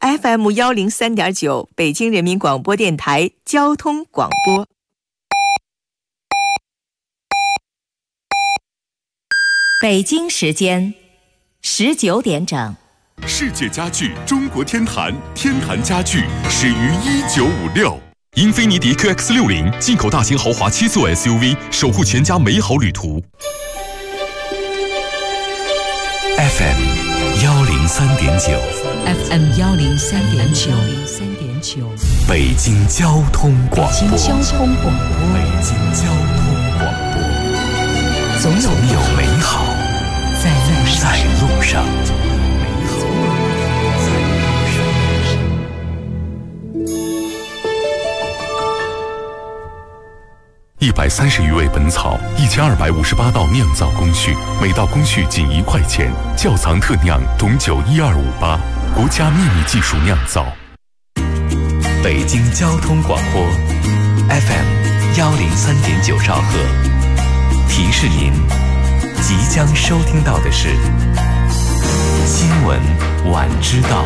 FM103.9 北京人民广播电台交通广播。北京时间19点整。 世界家具中国天坛，天坛家具始于1956。英菲尼迪 QX60 进口大型豪华7座 SUV， 守护全家美好旅途。 FM103.9 FM103.9 北京交通广播。 北京交通广播。 北京交通广播。总有美好在路上。 130余味本草，1258道酿造工序，每道工序仅1块钱。窖藏特酿董酒12588，国家秘密技术酿造。 北京交通广播 FM103.9兆赫，提示您即将收听到的是新闻晚知道。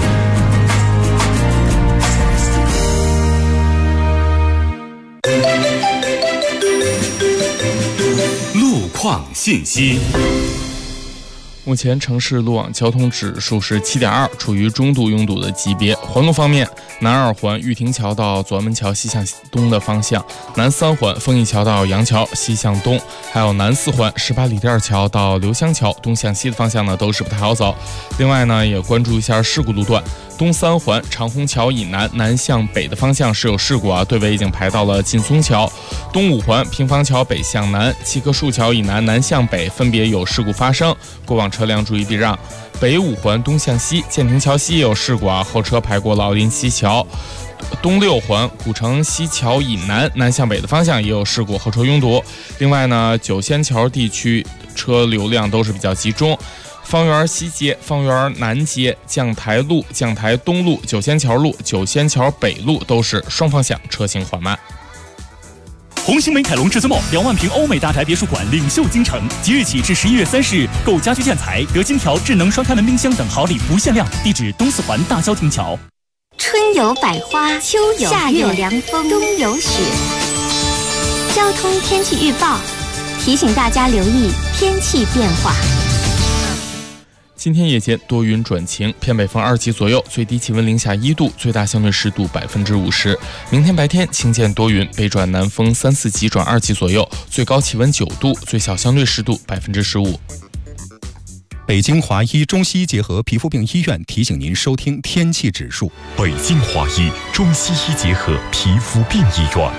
路况信息。 目前城市路网交通指数是7.2，处于中度拥堵的级别。环路方面，南2环玉亭桥到左安门桥西向东的方向，南3环丰益桥到杨桥西向东，还有南4环18里店桥到刘香桥东向西的方向呢，都是不太好走。另外呢，也关注一下事故路段。东3环长虹桥以南南向北的方向是有事故啊，队尾已经排到了劲松桥。东5环平房桥北向南、七棵树桥以南南向北分别有事故发生，过往车辆注意避让。北5环东向西建亭桥西也有事故啊，后车排过了奥林西桥。东6环古城西桥以南南向北的方向也有事故，后车拥堵。另外呢，九仙桥地区车流量都是比较集中。方园西街、方园南街、将台路、将台东路、九仙桥路、九仙桥北路都是双方向车行缓慢。 红星美凯龙至尊茂2万平欧美大宅别墅馆领袖京城，即日起至11月30日，购家居建材得金条、智能双开门冰箱等好礼不限量。地址东4环大郊亭桥。 春有百花，秋有夏有凉风，冬有雪。交通天气预报提醒大家留意天气变化。 今天夜间多云转晴，偏北风2级左右，最低气温零下1度，最大相对湿度50%。明天白天晴间多云，北转南风3、4级转2级左右，最高气温9度，最小相对湿度15%。 北京华医中西医结合皮肤病医院提醒您收听天气指数。 北京华医中西医结合皮肤病医院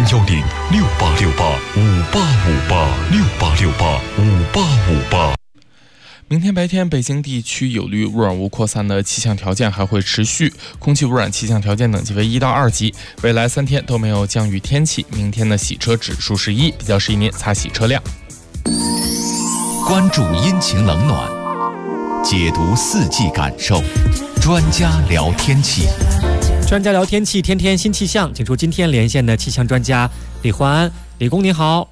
，0106868585858，688585858。 明天白天，北京地区有绿污染物扩散的气象条件还会持续，空气污染气象条件等级为1到2级。未来3天都没有降雨天气，明天的洗车指数是1，比较适宜您擦洗车辆。 关注阴晴冷暖，解读4季感受，专家聊天气。 专家聊天气，天天新气象，请出今天连线的气象专家李焕安。李工您好。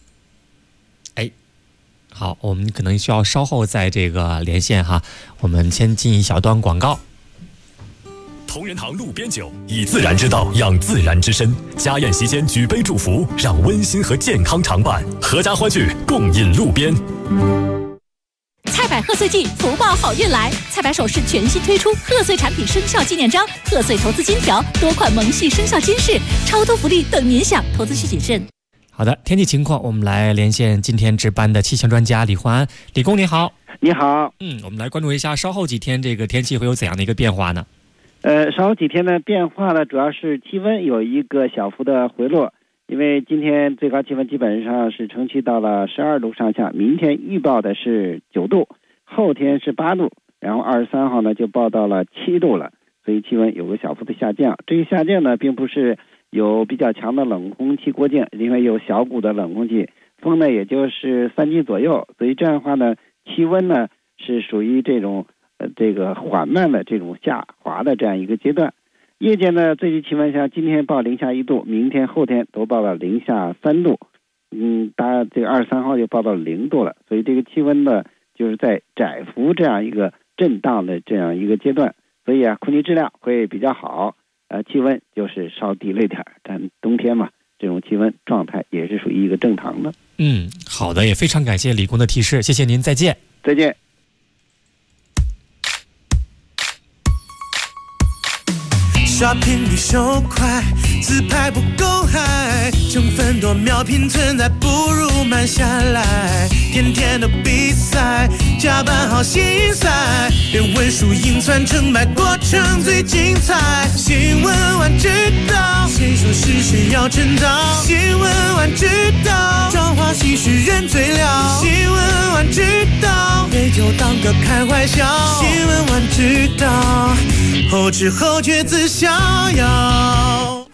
好，我们可能需要稍后在这个连线哈，我们先进一小段广告。 同仁堂路边酒，以自然之道养自然之身。家宴席间举杯祝福，让温馨和健康常伴。合家欢聚，共饮路边。 菜百贺岁季，福报好运来！菜百首饰全新推出贺岁产品生肖纪念章、贺岁投资金条，多款萌系生肖金饰，超多福利等您享，投资需谨慎。 好的，天气情况，我们来连线今天值班的气象专家李焕安。李工您好。 你好。 我们来关注一下稍后几天这个天气会有怎样的一个变化呢？ 稍后几天的变化呢，主要是气温有一个小幅的回落，因为今天最高气温基本上是城区到了12度上下，明天预报的是9度，后天是8度，然后23号呢就报到了7度了，所以气温有个小幅的下降。这个下降呢，并不是有比较强的冷空气过境，因为有小股的冷空气，风呢也就是3级左右，所以这样的话呢，气温呢是属于这种这个缓慢的这种下滑的这样一个阶段。夜间呢，最低气温像今天报零下1度，明天后天都报到零下3度，当然这个23号就报到0度了，所以这个气温呢就是在窄幅这样一个震荡的这样一个阶段。 所以空气质量会比较好，气温就是稍低了一点，但冬天嘛，这种气温状态也是属于一个正常的。 好的，也非常感谢李工的提示，谢谢您，再见。 再见。 Shopping 比手快，自拍不够嗨，成分多秒拼存在，不如慢下来。天天的比赛，加班好心塞，别问输赢算成败，过程最精彩。新闻晚知道，谁说是谁要趁早？新闻晚知道，朝花夕拾人最了。新闻晚知道，别就当个开怀笑。新闻晚知道，后知后觉自逍遥。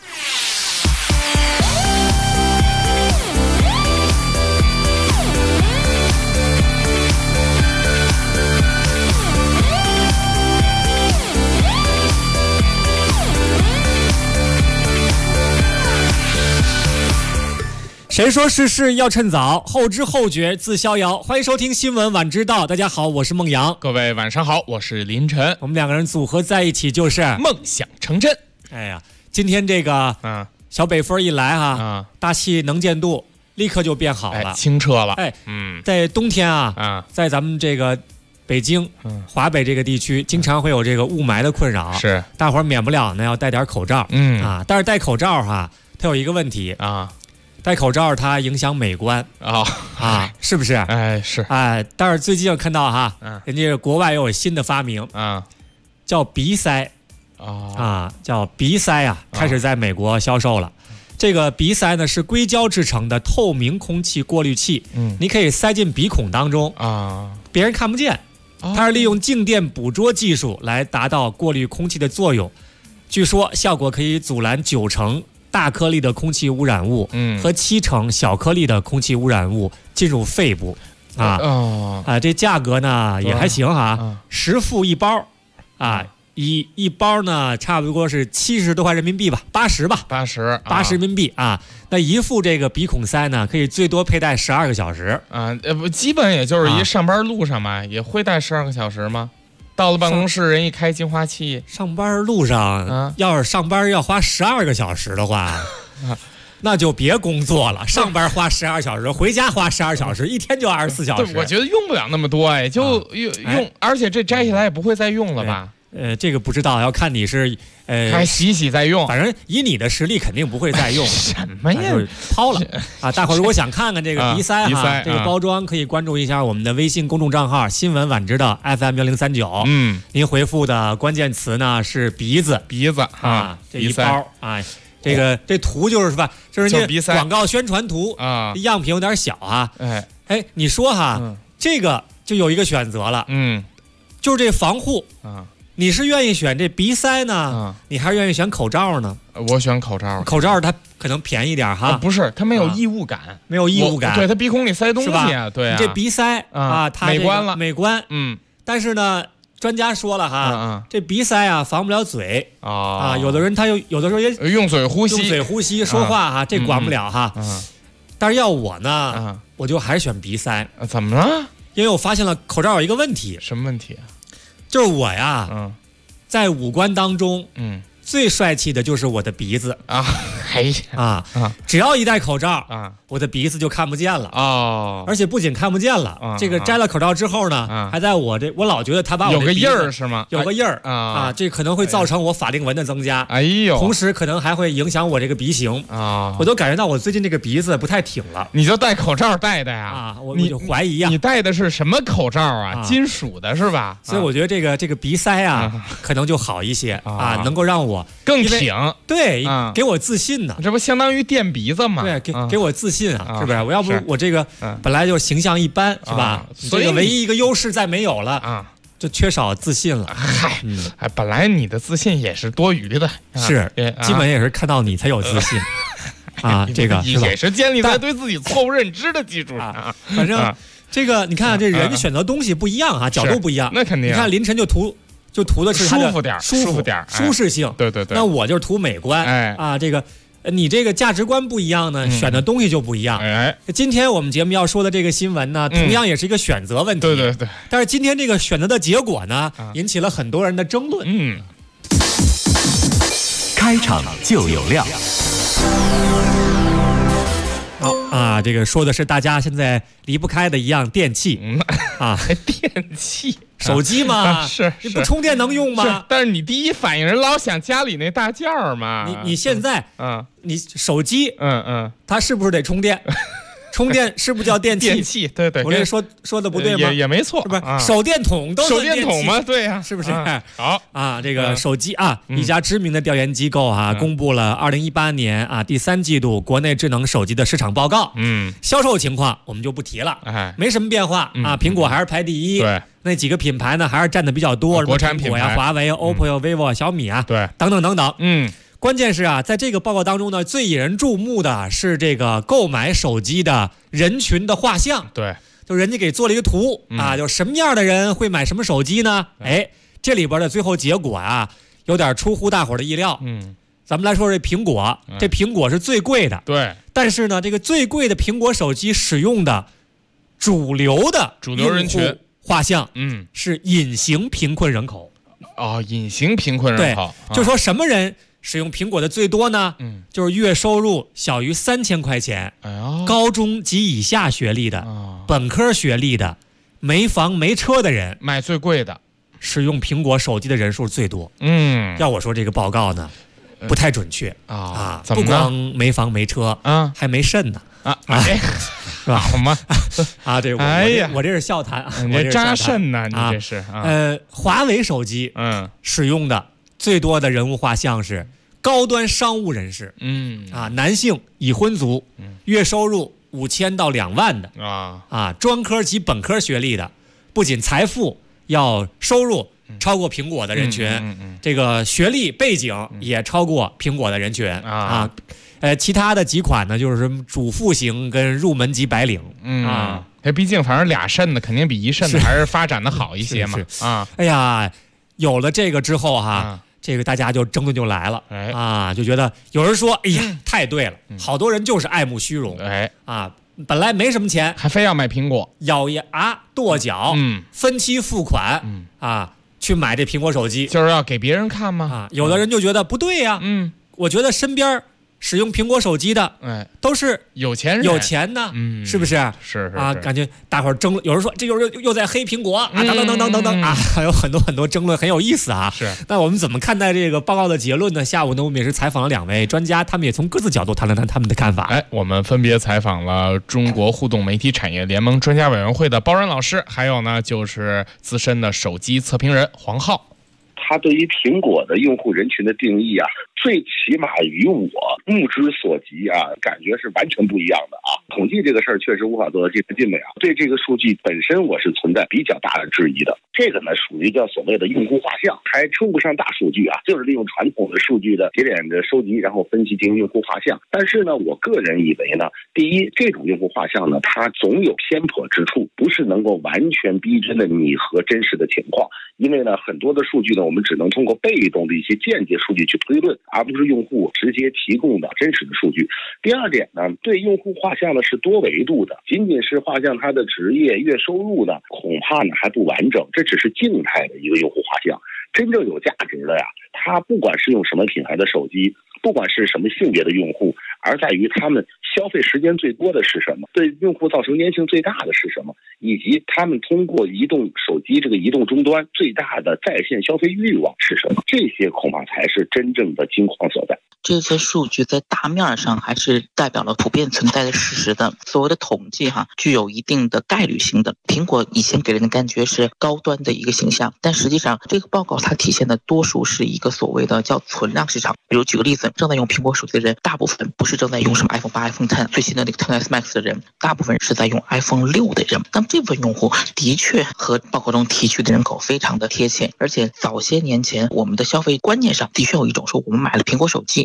谁说事事要趁早，后知后觉自逍遥。欢迎收听新闻晚知道，大家好，我是孟阳。 各位晚上好，我是林晨。 我们两个人组合在一起就是梦想成真。 哎呀，今天这个小北风一来大气能见度立刻就变好了， 清澈了。 在冬天在咱们这个北京、华北这个地区，经常会有这个雾霾的困扰， 是大伙儿免不了呢要戴点口罩。但是戴口罩它有一个问题戴口罩它影响美观是不是？ 是但是最近看到人家国外又有新的发明叫鼻塞叫鼻塞开始在美国销售了。这个鼻塞呢是硅胶制成的透明空气过滤器，你可以塞进鼻孔当中别人看不见。它是利用静电捕捉技术来达到过滤空气的作用，据说效果可以阻拦90%大颗粒的空气污染物和70%小颗粒的空气污染物进入肺部这价格呢也还行10副一包一包呢差不多是70多块人民币吧，80人民币那一副这个鼻孔塞呢可以最多佩戴12个小时基本也就是一上班路上嘛，也会戴12个小时吗？到了办公室，人一开净化器， 上班路上要是上班要花12个小时的话那就别工作了，上班花12小时，回家花12小时，一天就24小时。 对，我觉得用不了那么多就用，而且这摘下来也不会再用了吧？ 这个不知道，要看你是还洗再用， 反正以你的实力肯定不会再用。 什么呀？ 就是抛了大伙儿如果想看看这个鼻塞这个包装，可以关注一下我们的微信公众账号新闻晚知道 FM1039。您回复的关键词呢是鼻子这一包这图就是吧，就是那广告宣传图样品有点小你说这个就有一个选择了，就是这防护你是愿意选这鼻塞呢你还是愿意选口罩呢？ 我选口罩。 口罩它可能便宜点不是，它没有异物感， 没有异物感。 对，它鼻孔里塞东西对你这鼻塞它美观了， 美观。但是呢，专家说了这鼻塞防不了嘴有的人他有的时候也用嘴呼吸说话这管不了但是要我呢我就还是选鼻塞。 怎么了？ 因为我发现了口罩有一个问题。 什么问题？ 就是我在五官当中最帅气的就是我的鼻子只要一戴口罩我的鼻子就看不见了而且不仅看不见了这个摘了口罩之后呢还在我老觉得他把我有个印儿是吗？ 有个印儿这可能会造成我法令纹的增加同时可能还会影响我这个鼻型我都感觉到我最近这个鼻子不太挺了。 你就戴口罩戴的呀我就怀疑你戴的是什么口罩金属的是吧？ 所以我觉得这个鼻塞可能就好一些能够让我更挺， 对给我自信呢。 这不相当于垫鼻子吗？ 对，给我自信是不是？我要不我这个本来就形象一般是吧？所以唯一一个优势再没有了就缺少自信了。 本来你的自信也是多余的， 是基本也是看到你才有自信这个也是建立在对自己错误认知的基础上。 反正这个你看这人选择东西不一样角度不一样， 那肯定。 你看凌晨就图的是它的舒服点、 舒适性。 对。 那我就是图美观这个你这个价值观不一样呢，选的东西就不一样。今天我们节目要说的这个新闻呢，同样也是一个选择问题。 对。 但是今天这个选择的结果呢，引起了很多人的争论。 开场就有料。 好啊，这个说的是大家现在离不开的一样电器电器。 手机嘛， 是你不充电能用吗？ 但是你第一反应人老想家里那大件儿嘛。 你现在，你手机，它是不是得充电？充电是不是叫电器？ 电器，对。 我这说的不对吗？ 也没错， 是不是？手电筒都是手电筒吗？对呀， 是不是？ 好啊，这个手机啊，一家知名的调研机构公布了2018年第3季度国内智能手机的市场报告。销售情况我们就不提了，没什么变化苹果还是排第一。 对。 那几个品牌呢，还是占的比较多， 国产品牌， 苹果呀、华为、OPPO 呀、vivo、小米啊， 对， 等等。关键是在这个报告当中呢，最引人注目的是这个购买手机的人群的画像。 对， 就人家给做了一个图就什么样的人会买什么手机呢？这里边的最后结果有点出乎大伙的意料。咱们来说这苹果，这苹果是最贵的。 对， 但是呢，这个最贵的苹果手机使用的主流人群画像，是隐形贫困人口。 隐形贫困人口。 对，就说什么人使用苹果的最多呢？就是月收入小于3000块钱，高中及以下学历的，本科学历的，没房没车的人， 买最贵的， 使用苹果手机的人数最多。要我说这个报告呢，不太准确不光没房没车还没肾呢。是吧？这我这是笑谈你这扎肾呢？你这是华为手机使用的最多的人物画像是高端商务人士，男性已婚族，月收入5000到2万的专科及本科学历的，不仅财富要收入超过苹果的人群，这个学历背景也超过苹果的人群其他的几款呢，就是什么主妇型跟入门级白领毕竟反正俩肾的肯定比一肾的还是发展的好一些嘛。 哎呀，有了这个之后这个大家就争论就来了就觉得有人说，哎呀，太对了，好多人就是爱慕虚荣本来没什么钱， 还非要买苹果， 咬牙跺脚，分期付款去买这苹果手机， 就是要给别人看吗？ 有的人就觉得不对呀，我觉得身边使用苹果手机的，都是有钱人， 有钱的，是不是？ 是感觉大伙儿争论，有人说这又在黑苹果等等还有很多争论，很有意思是， 那我们怎么看待这个报告的结论呢？下午呢，我们也是采访了2位专家，他们也从各自角度谈了谈他们的看法。 我们分别采访了中国互动媒体产业联盟专家委员会的包然老师，还有呢就是资深的手机测评人黄浩。 他对于苹果的用户人群的定义最起码与我目之所及感觉是完全不一样的统计这个事儿确实无法做到尽美对这个数据本身我是存在比较大的质疑的。这个呢属于叫所谓的用户画像，还称不上大数据就是利用传统的数据的节点的收集，然后分析进行用户画像。但是呢，我个人以为呢，第一，这种用户画像呢，它总有偏颇之处，不是能够完全逼真的拟合真实的情况。因为呢，很多的数据呢，我们只能通过被动的一些间接数据去推论，而不是用户直接提供的真实的数据。第二点呢，对用户画像呢是多维度的，仅仅是画像他的职业、月收入呢，恐怕呢还不完整，这只是静态的一个用户画像。真正有价值的他不管是用什么品牌的手机，不管是什么性别的用户，而在于他们消费时间最多的是什么，对用户造成粘性最大的是什么，以及他们通过移动手机这个移动终端最大的在线消费欲望是什么，这些恐怕才是真正的金矿所在。 这些数据在大面上还是代表了普遍存在的事实的，所谓的统计具有一定的概率性的。苹果以前给人的感觉是高端的一个形象，但实际上这个报告它体现的多数是一个所谓的叫存量市场。比如举个例子，正在用苹果手机的人大部分不是正在用什么 iPhone 8、iPhone X 最新的那个 XS Max 的人，大部分是在用 iPhone 6的人。那么这部分用户的确和报告中提取的人口非常的贴切，而且早些年前我们的消费观念上的确有一种说我们买了苹果手机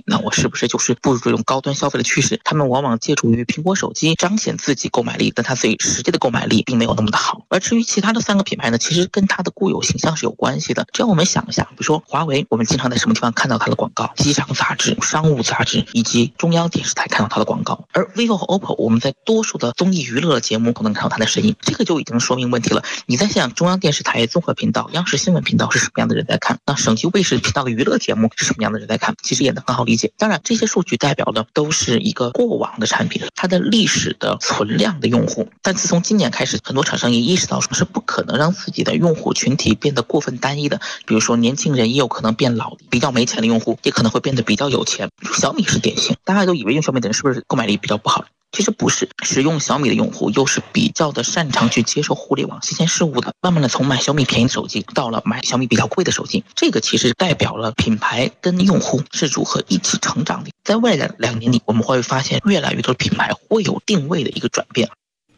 那我是不是就是步入这种高端消费的趋势？他们往往借助于苹果手机彰显自己购买力，但它自己实际的购买力并没有那么的好。而至于其他的3个品牌呢，其实跟它的固有形象是有关系的。只要我们想一下，比如说华为，我们经常在什么地方看到它的广告？机场杂志、商务杂志以及中央电视台看到它的广告。而 vivo 和 OPPO， 我们在多数的综艺娱乐节目都能看到它的身影，这个就已经说明问题了。你在想中央电视台综合频道、央视新闻频道是什么样的人在看？那省级卫视频道的娱乐节目是什么样的人在看？其实也能很好理解。当然，这些数据代表的都是一个过往的产品，它的历史的存量的用户。但自从今年开始，很多厂商也意识到说是不可能让自己的用户群体变得过分单一的。比如说年轻人也有可能变老，比较没钱的用户也可能会变得比较有钱。小米是典型，大家都以为用小米的人是不是购买力比较不好？其实不是，使用小米的用户又是比较的擅长去接受互联网新鲜事物的，慢慢的从买小米便宜的手机到了买小米比较贵的手机，这个其实代表了品牌跟用户是如何一起成长的。在未来2年里，我们会发现越来越多的品牌会有定位的一个转变。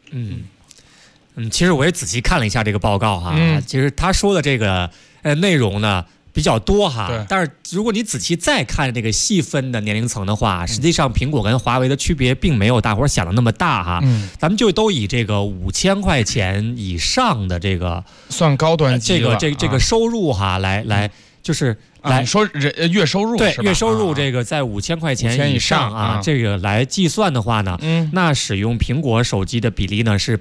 其实我也仔细看了一下这个报告哈，其实他说的这个内容呢比较多哈，但是如果你仔细再看这个细分的年龄层的话，实际上苹果跟华为的区别并没有大伙儿想的那么大哈。咱们就都以这个5000块钱以上的这个算高端机了， 这个收入哈来就是来说月收入， 对，月收入这个在5000块钱以上啊，这个来计算的话呢，那使用苹果手机的比例呢是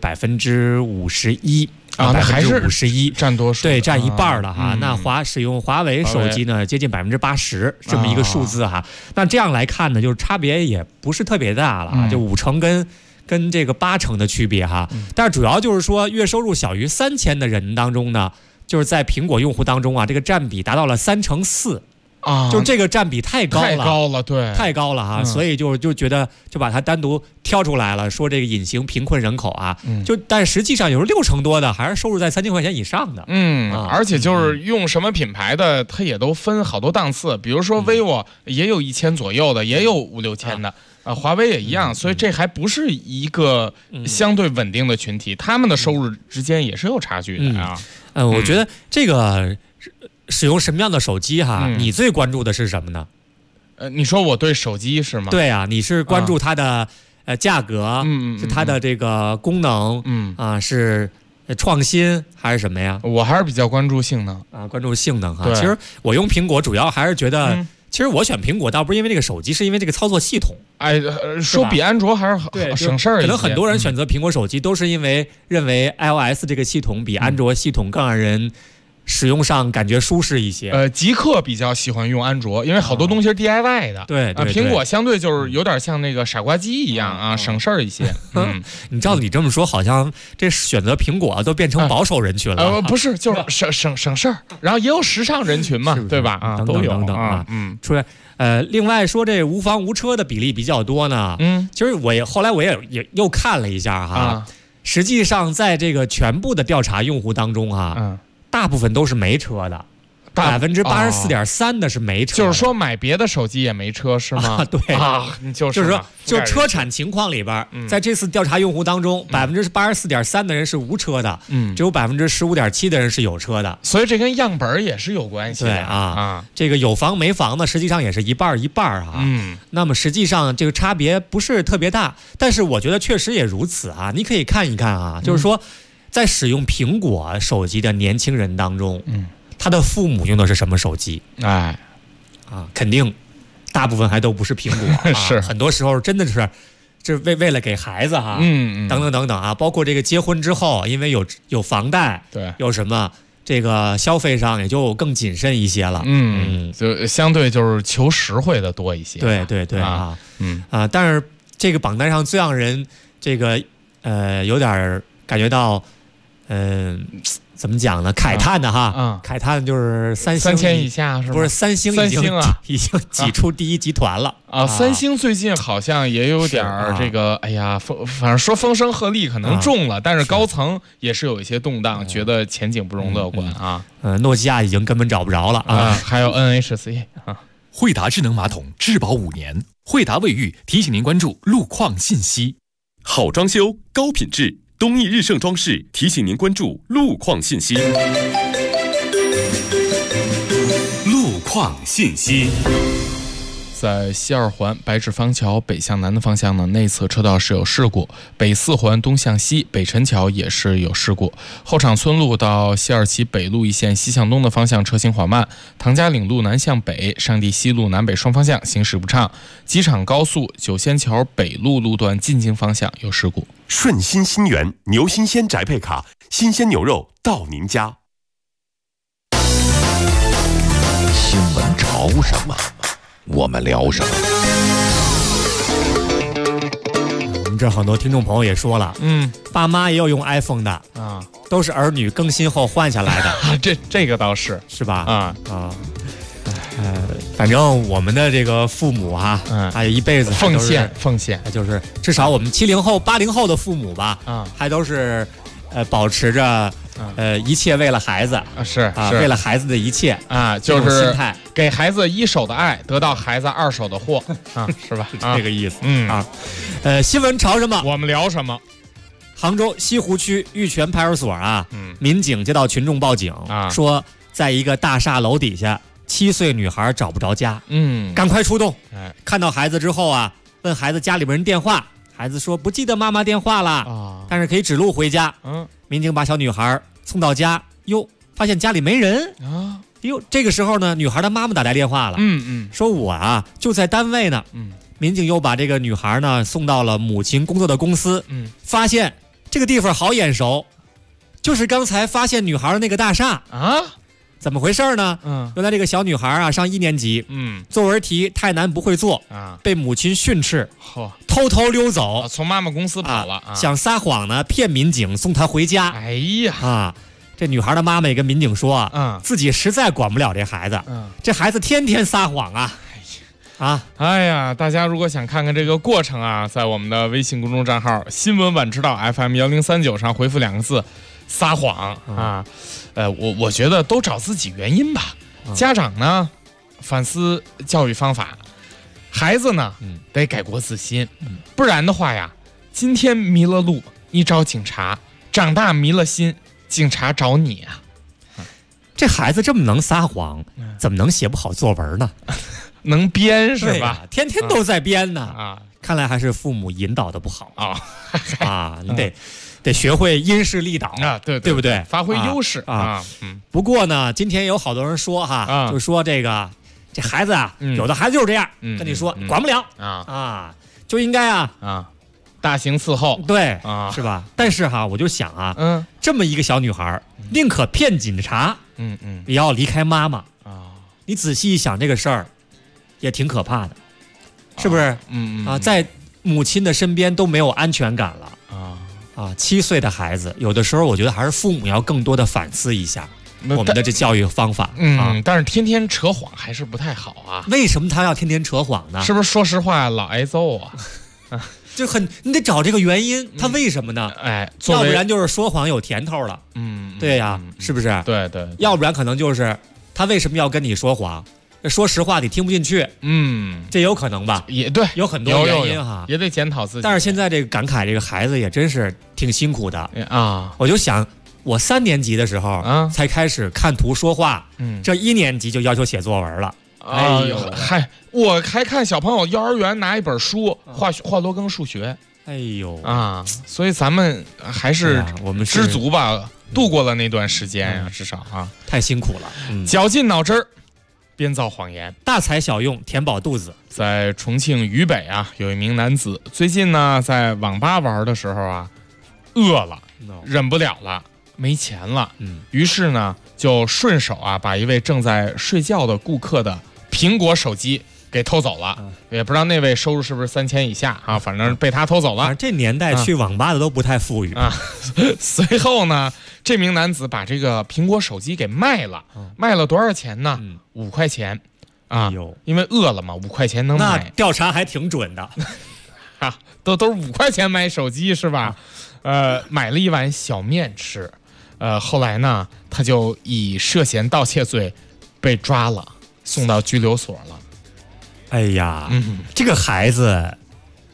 51%。 那还是 51% 占多数， 对，占一半了哈。那使用华为手机呢，接近80%这么一个数字哈。那这样来看呢，就是差别也不是特别大了，就5成跟这个8成的区别哈。但是主要就是说，月收入小于3000的人当中呢，就是在苹果用户当中啊，这个占比达到了4%。就这个占比太高了， 对， 太高了哈，所以就觉得就把它单独挑出来了，说这个隐形贫困人口啊，但实际上有6成多的还是收入在3000块钱以上的， 而且就是用什么品牌的，它也都分好多档次，比如说 vivo 也有1000左右的，也有5-6千的。华为也一样，所以这还不是一个相对稳定的群体，他们的收入之间也是有差距的啊。 我觉得这个使用什么样的手机哈，你最关注的是什么呢？ 你说我对手机是吗？ 对啊，你是关注它的价格，是它的这个功能，是创新还是什么呀？ 我还是比较关注性能啊，关注性能哈。其实我用苹果主要还是觉得。其实我选苹果倒不是因为这个手机，是因为这个操作系统。 说比安卓还是省事儿一些。 可能很多人选择苹果手机都是因为认为 iOS 这个系统比安卓系统更让人使用上感觉舒适一些。 极客比较喜欢用安卓，因为好多东西是 DIY 的。 对， 苹果相对就是有点像那个傻瓜机一样啊，省事儿一些。 你照你这么说，好像这选择苹果都变成保守人群了。 不是，就是省事儿，然后也有时尚人群嘛，对吧？都有等等啊，出来。另外说这无房无车的比例比较多呢。其实后来我也又看了一下哈，实际上在这个全部的调查用户当中哈。大部分都是没车的，84.3%的是没车， 就是说买别的手机也没车是吗？ 对啊，就是说，就车产情况里边，在这次调查用户当中，84.3%的人是无车的，只有15.7%的人是有车的， 所以这跟样本也是有关系的。 对啊，这个有房没房呢，实际上也是一半啊。那么实际上这个差别不是特别大，但是我觉得确实也如此啊。你可以看一看啊，就是说。在使用苹果手机的年轻人当中，他的父母用的是什么手机？肯定大部分还都不是苹果， 是很多时候真的是这为了给孩子哈，等等啊，包括这个结婚之后，因为有房贷， 对， 有什么这个消费上也就更谨慎一些了， 就相对就是求实惠的多一些， 对啊，但是这个榜单上最让人这个有点感觉到。怎么讲呢？慨叹的哈，慨叹就是 3000以下是吗？ 不是三星已经挤出第一集团了啊！三星最近好像也有点这个，哎呀，反正说风声鹤唳可能重了，但是高层也是有一些动荡，觉得前景不容乐观啊。 诺基亚已经根本找不着了啊， 还有 NHC 啊。 惠达智能马桶质保5年，惠达卫浴提醒您关注路况信息。 好装修，高品质。东义日盛装饰提醒您关注路况信息。 路况信息。 在西二环白纸坊桥北向南的方向呢，内侧车道是有事故；北四环东向西北陈桥也是有事故。后场村路到西二旗北路一线西向东的方向车行缓慢，唐家岭路南向北、上地西路南北双方向行驶不畅。机场高速九仙桥北路路段进京方向有事故。 顺心新源牛新鲜宅配卡，新鲜牛肉到您家。 新闻潮什么，我们聊什么。 我们这很多听众朋友也说了，爸妈也有用 iPhone 的啊，都是儿女更新后换下来的。 这个倒是吧？反正我们的这个父母哈，还有一辈子奉献， 就是至少我们70后、80后的父母吧，还都是保持着一切为了孩子为了孩子的一切就是心态， 给孩子一手的爱，得到孩子2手的货是吧？ 是这个意思。新闻潮什么， 我们聊什么。 杭州西湖区玉泉派出所民警接到群众报警说，在一个大厦楼底下，7岁女孩找不着家，赶快出动。看到孩子之后问孩子家里边人电话，孩子说不记得妈妈电话了，但是可以指路回家。民警把小女孩送到家，发现家里没人这个时候呢，女孩的妈妈打来电话了，说我就在单位呢。民警又把这个女孩呢送到了母亲工作的公司，发现这个地方好眼熟，就是刚才发现女孩的那个大厦怎么回事呢？原来这个小女孩上1年级，作文题太难不会做被母亲训斥，偷偷溜走， 从妈妈公司跑了， 想撒谎呢骗民警送她回家。 哎呀这女孩的妈妈也跟民警说自己实在管不了这孩子，这孩子天天撒谎哎呀，大家如果想看看这个过程在我们的微信公众账号新闻晚知道 FM1039上回复2个字撒谎我觉得都找自己原因吧。家长呢反思教育方法，孩子呢得改过自新，不然的话今天迷了路你找警察，长大迷了心警察找你这孩子这么能撒谎，怎么能写不好作文呢？ 能编是吧？ 天天都在编呢看来还是父母引导的不好你得学会因势利导对不对？ 发挥优势不过呢，今天有好多人说就说这孩子有的孩子就是这样，跟你说管不了就应该大刑伺候， 对是吧？但是我就想这么一个小女孩，宁可骗警察，也要离开妈妈你仔细一想，这个事儿也挺可怕的，是不是？在母亲的身边都没有安全感了7岁的孩子，有的时候我觉得还是父母要更多的反思一下我们的这教育方法但是天天扯谎还是不太好为什么他要天天扯谎呢？ 是不是说实话老挨揍就你得找这个原因，他为什么呢？要不然就是说谎有甜头了，对呀，是不是？ 对， 要不然可能就是他为什么要跟你说谎？说实话你听不进去，这有可能吧？ 也对， 有很多原因也得检讨自己。 但是现在这个感慨，这个孩子也真是挺辛苦的我就想，我3年级的时候才开始看图说话，这1年级就要求写作文了。 哎呦，我还看小朋友幼儿园拿一本书画罗庚数学。 哎呦所以咱们还是我们知足吧，度过了那段时间至少太辛苦了， 绞尽脑汁儿编造谎言， 大材小用填饱肚子。 在重庆渝北有一名男子最近呢在网吧玩的时候饿了，忍不了了，没钱了，于是呢就顺手把一位正在睡觉的顾客的苹果手机给偷走了，也不知道那位收入是不是3000以下反正被他偷走了。 这年代去网吧的都不太富裕随后呢，这名男子把这个苹果手机给卖了，卖了多少钱呢？5块钱因为饿了嘛，5块钱能买。 那调查还挺准的都是5块钱买手机是吧？买了一碗小面吃，后来呢他就以涉嫌盗窃罪被抓了，送到拘留所了。 哎呀，这个孩子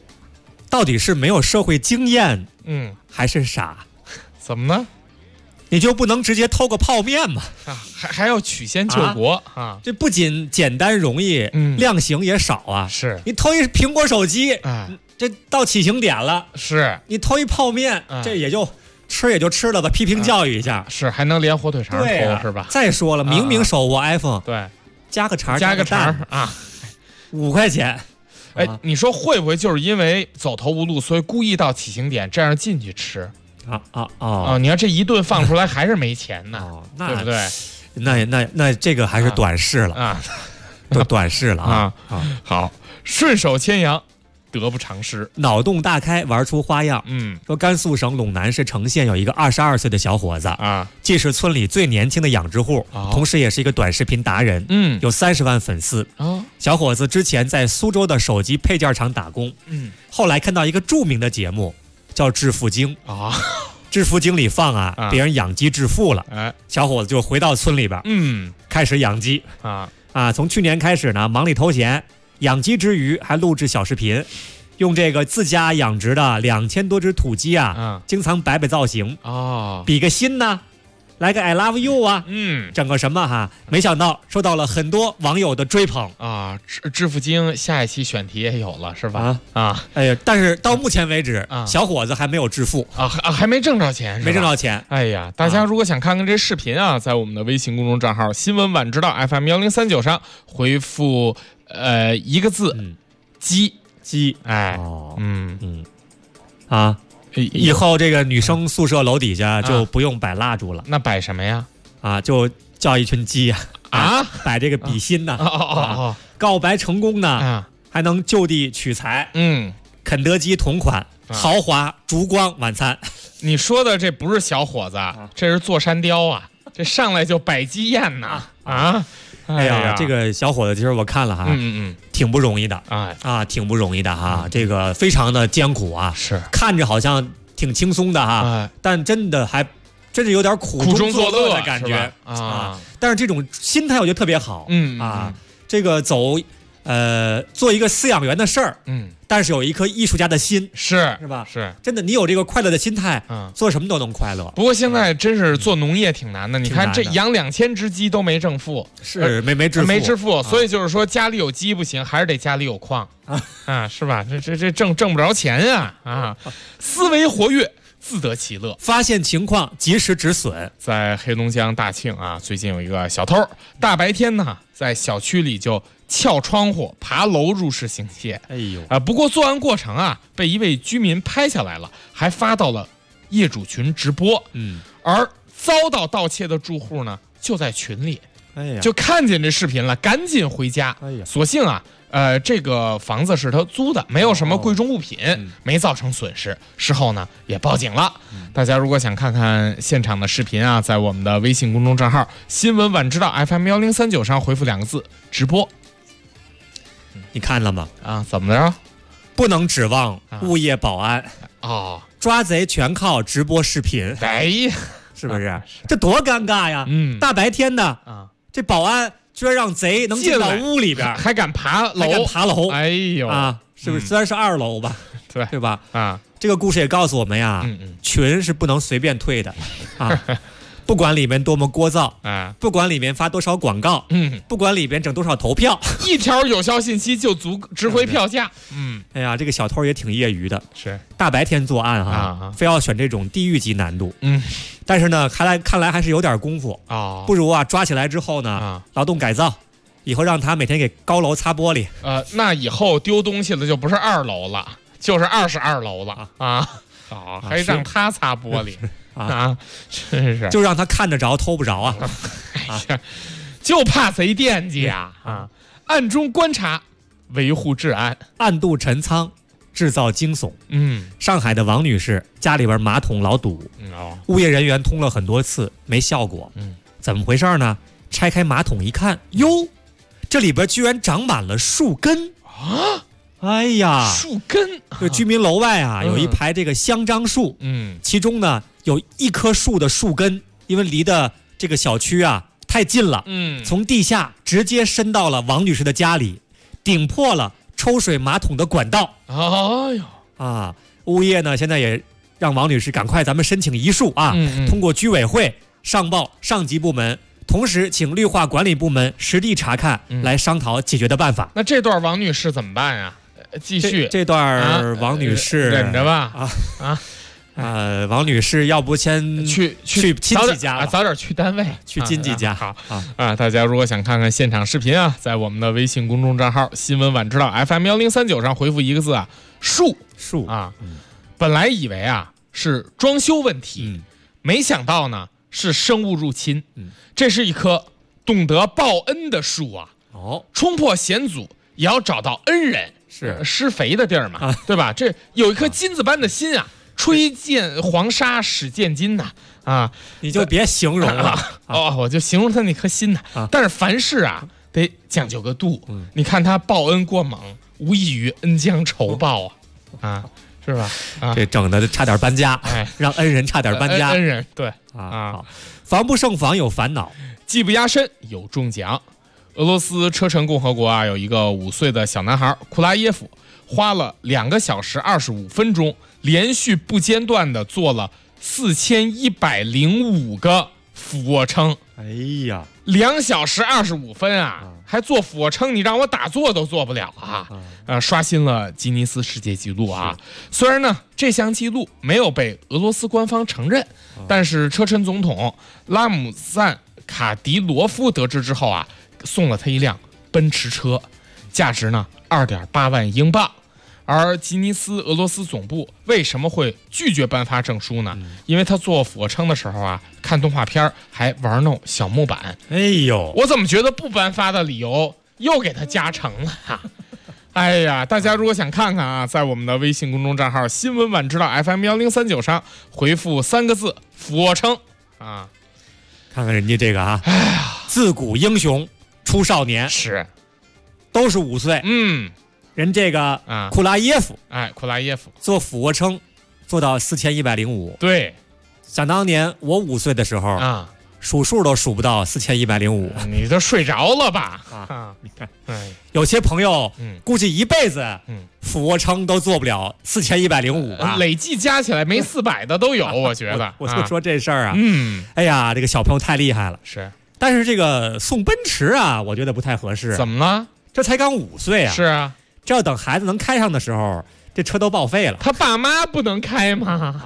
到底是没有社会经验，还是傻？ 怎么呢？ 你就不能直接偷个泡面吗？ 还要曲线救国啊！ 这不仅简单容易，量刑也少啊。 是你偷一苹果手机，这到起刑点了。 是你偷一泡面，这也就吃了吧，批评教育一下。 是还能连火腿肠偷是吧？ 再说了，明明手握 iPhone， 对， 加个肠加个肠啊 ，5块钱。 哎，你说会不会就是因为走投无路，所以故意到起刑点这样进去吃？你看这一顿放出来还是没钱呢，对不对？ 那这个还是短视了啊， 短视了啊！ 好，顺手牵羊，得不偿失， 脑洞大开，玩出花样。说甘肃省陇南市成县有一个22岁的小伙子啊，既是村里最年轻的养殖户，同时也是一个短视频达人，有30万粉丝。小伙子之前在苏州的手机配件厂打工，后来看到一个著名的节目叫《致富经》啊，《致富经》里放别人养鸡致富了，小伙子就回到村里边，开始养鸡从去年开始呢，忙里偷闲，养鸡之余还录制小视频，用这个自家养殖的2000多只土鸡经常摆造型比个心呢，来个 I love you 整个什么没想到受到了很多网友的追捧啊！致富经下一期选题也有了是吧？ 哎呀，但是到目前为止小伙子还没有致富还没挣着钱， 没挣着钱。 哎呀，大家如果想看看这视频在我们的微信公众账号新闻晚知道 FM1039上回复一个字鸡， 以后这个女生宿舍楼底下就不用摆蜡烛了， 那摆什么呀？ 就叫一群鸡摆这个比心呢，告白成功呢，还能就地取材，肯德基同款豪华烛光晚餐。 你说的这不是小伙子，这是座山雕这上来就摆鸡宴呢哎呀，这个小伙子其实我看了挺不容易的挺不容易的这个非常的艰苦是看着好像挺轻松的但真是有点苦中作乐的感觉但是这种心态我觉得特别好这个做一个饲养员的事儿但是有一颗艺术家的心是吧？ 是真的，你有这个快乐的心态做什么都能快乐。 不过现在真是做农业挺难的，你看这养2000只鸡都没挣富， 是没致富，所以就是说家里有鸡不行，还是得家里有矿是吧？这挣不着钱思维活跃，自得其乐， 发现情况及时止损。 在黑龙江大庆最近有一个小偷，大白天呢在小区里就撬窗户爬楼入室行窃，不过作案过程被一位居民拍下来了，还发到了业主群直播，而遭到盗窃的住户呢就在群里，就看见这视频了，赶紧回家，所幸这个房子是他租的，没有什么贵重物品，没造成损失。事后呢也报警了。大家如果想看看现场的视频在我们的微信公众账号新闻晚知道 FM1039上回复2个字直播。 你看了吗？ 怎么着？ 不能指望物业保安抓贼全靠直播视频。 哎呀， 是不是？这多尴尬呀！大白天的这保安居然让贼能进到屋里边， 还敢爬楼？哎呦是不是？虽然是2楼吧，对吧？这个故事也告诉我们呀，群是不能随便退的不管里面多么聒噪不管里面发多少广告不管里面整多少投票， 一条有效信息就足值回票价。 哎呀，这个小偷也挺业余的， 是大白天作案非要选这种地狱级难度。但是呢看来还是有点功夫不如抓起来之后呢劳动改造，以后让他每天给高楼擦玻璃。 那以后丢东西的就不是2楼了，就是22楼了还让他擦玻璃真是就让他看得着偷不着就怕贼惦记暗中观察维护治安， 暗度陈仓制造惊悚。上海的王女士家里边马桶老堵物业人员通了很多次没效果怎么回事呢？拆开马桶一看，哟，这里边居然长满了树根哎呀， 树根！ 这居民楼外有一排这个香樟树，其中呢有一棵树的树根，因为离的这个小区太近了，从地下直接伸到了王女士的家里，顶破了抽水马桶的管道。 哎呦物业呢现在也让王女士赶快咱们申请移树啊，通过居委会上报上级部门，同时请绿化管理部门实地查看，来商讨解决的办法。 那这段王女士怎么办呀？继续这段王女士忍着吧王女士要不先去亲戚家了， 早点去单位， 去亲戚家。 好大家如果想看看现场视频啊，在我们的微信公众账号新闻晚知道 FM1039上回复一个字啊，树啊。本来以为啊是装修问题，没想到呢是生物入侵。这是一棵懂得报恩的树啊。冲破险阻也要找到恩人，是施肥的地儿嘛，对吧？这有一颗金子般的心啊。吹剑黄沙使剑金呐， 你就别形容了我就形容他那颗心呐。但是凡事啊得讲究个度，你看他报恩过猛，无异于恩将仇报是吧？ 这整的差点搬家，让恩人差点搬家。 恩人对防不胜防有烦恼， 技不压身有中奖。俄罗斯车臣共和国啊，有一个5岁的小男孩库拉耶夫，花了2个小时25分钟，连续不间断的做了4105个俯卧撑。 哎呀 ，2小时25分啊，还做俯卧撑，你让我打坐都做不了啊！刷新了吉尼斯世界纪录啊！虽然呢，这项纪录没有被俄罗斯官方承认，但是车臣总统拉姆赞卡迪罗夫得知之后啊，送了他一辆奔驰车，价值呢2.8万英镑。而吉尼斯俄罗斯总部为什么会拒绝颁发证书呢？因为他做俯卧撑的时候啊，看动画片还玩弄小木板。 哎呦， 我怎么觉得不颁发的理由又给他加成了哎呀，大家如果想看看啊，在我们的微信公众账号新闻晚知道 FM1039上回复3个字俯卧撑啊， 看看人家这个自古英雄出少年， 是都是5岁。人这个库拉耶夫， 库拉耶夫做俯卧撑做到4105。 对， 想当年我5岁的时候数数都数不到4105。 你都睡着了吧？ 你看，有些朋友估计一辈子俯卧撑都做不了4105吧， 累计加起来没400的都有，我觉得。 我就说这事儿啊，哎呀，这个小朋友太厉害了。 是， 但是这个送奔驰啊，我觉得不太合适。 怎么了？ 这才刚5岁啊。 是啊。 这要等孩子能开上的时候，这车都报废了。 他爸妈不能开吗？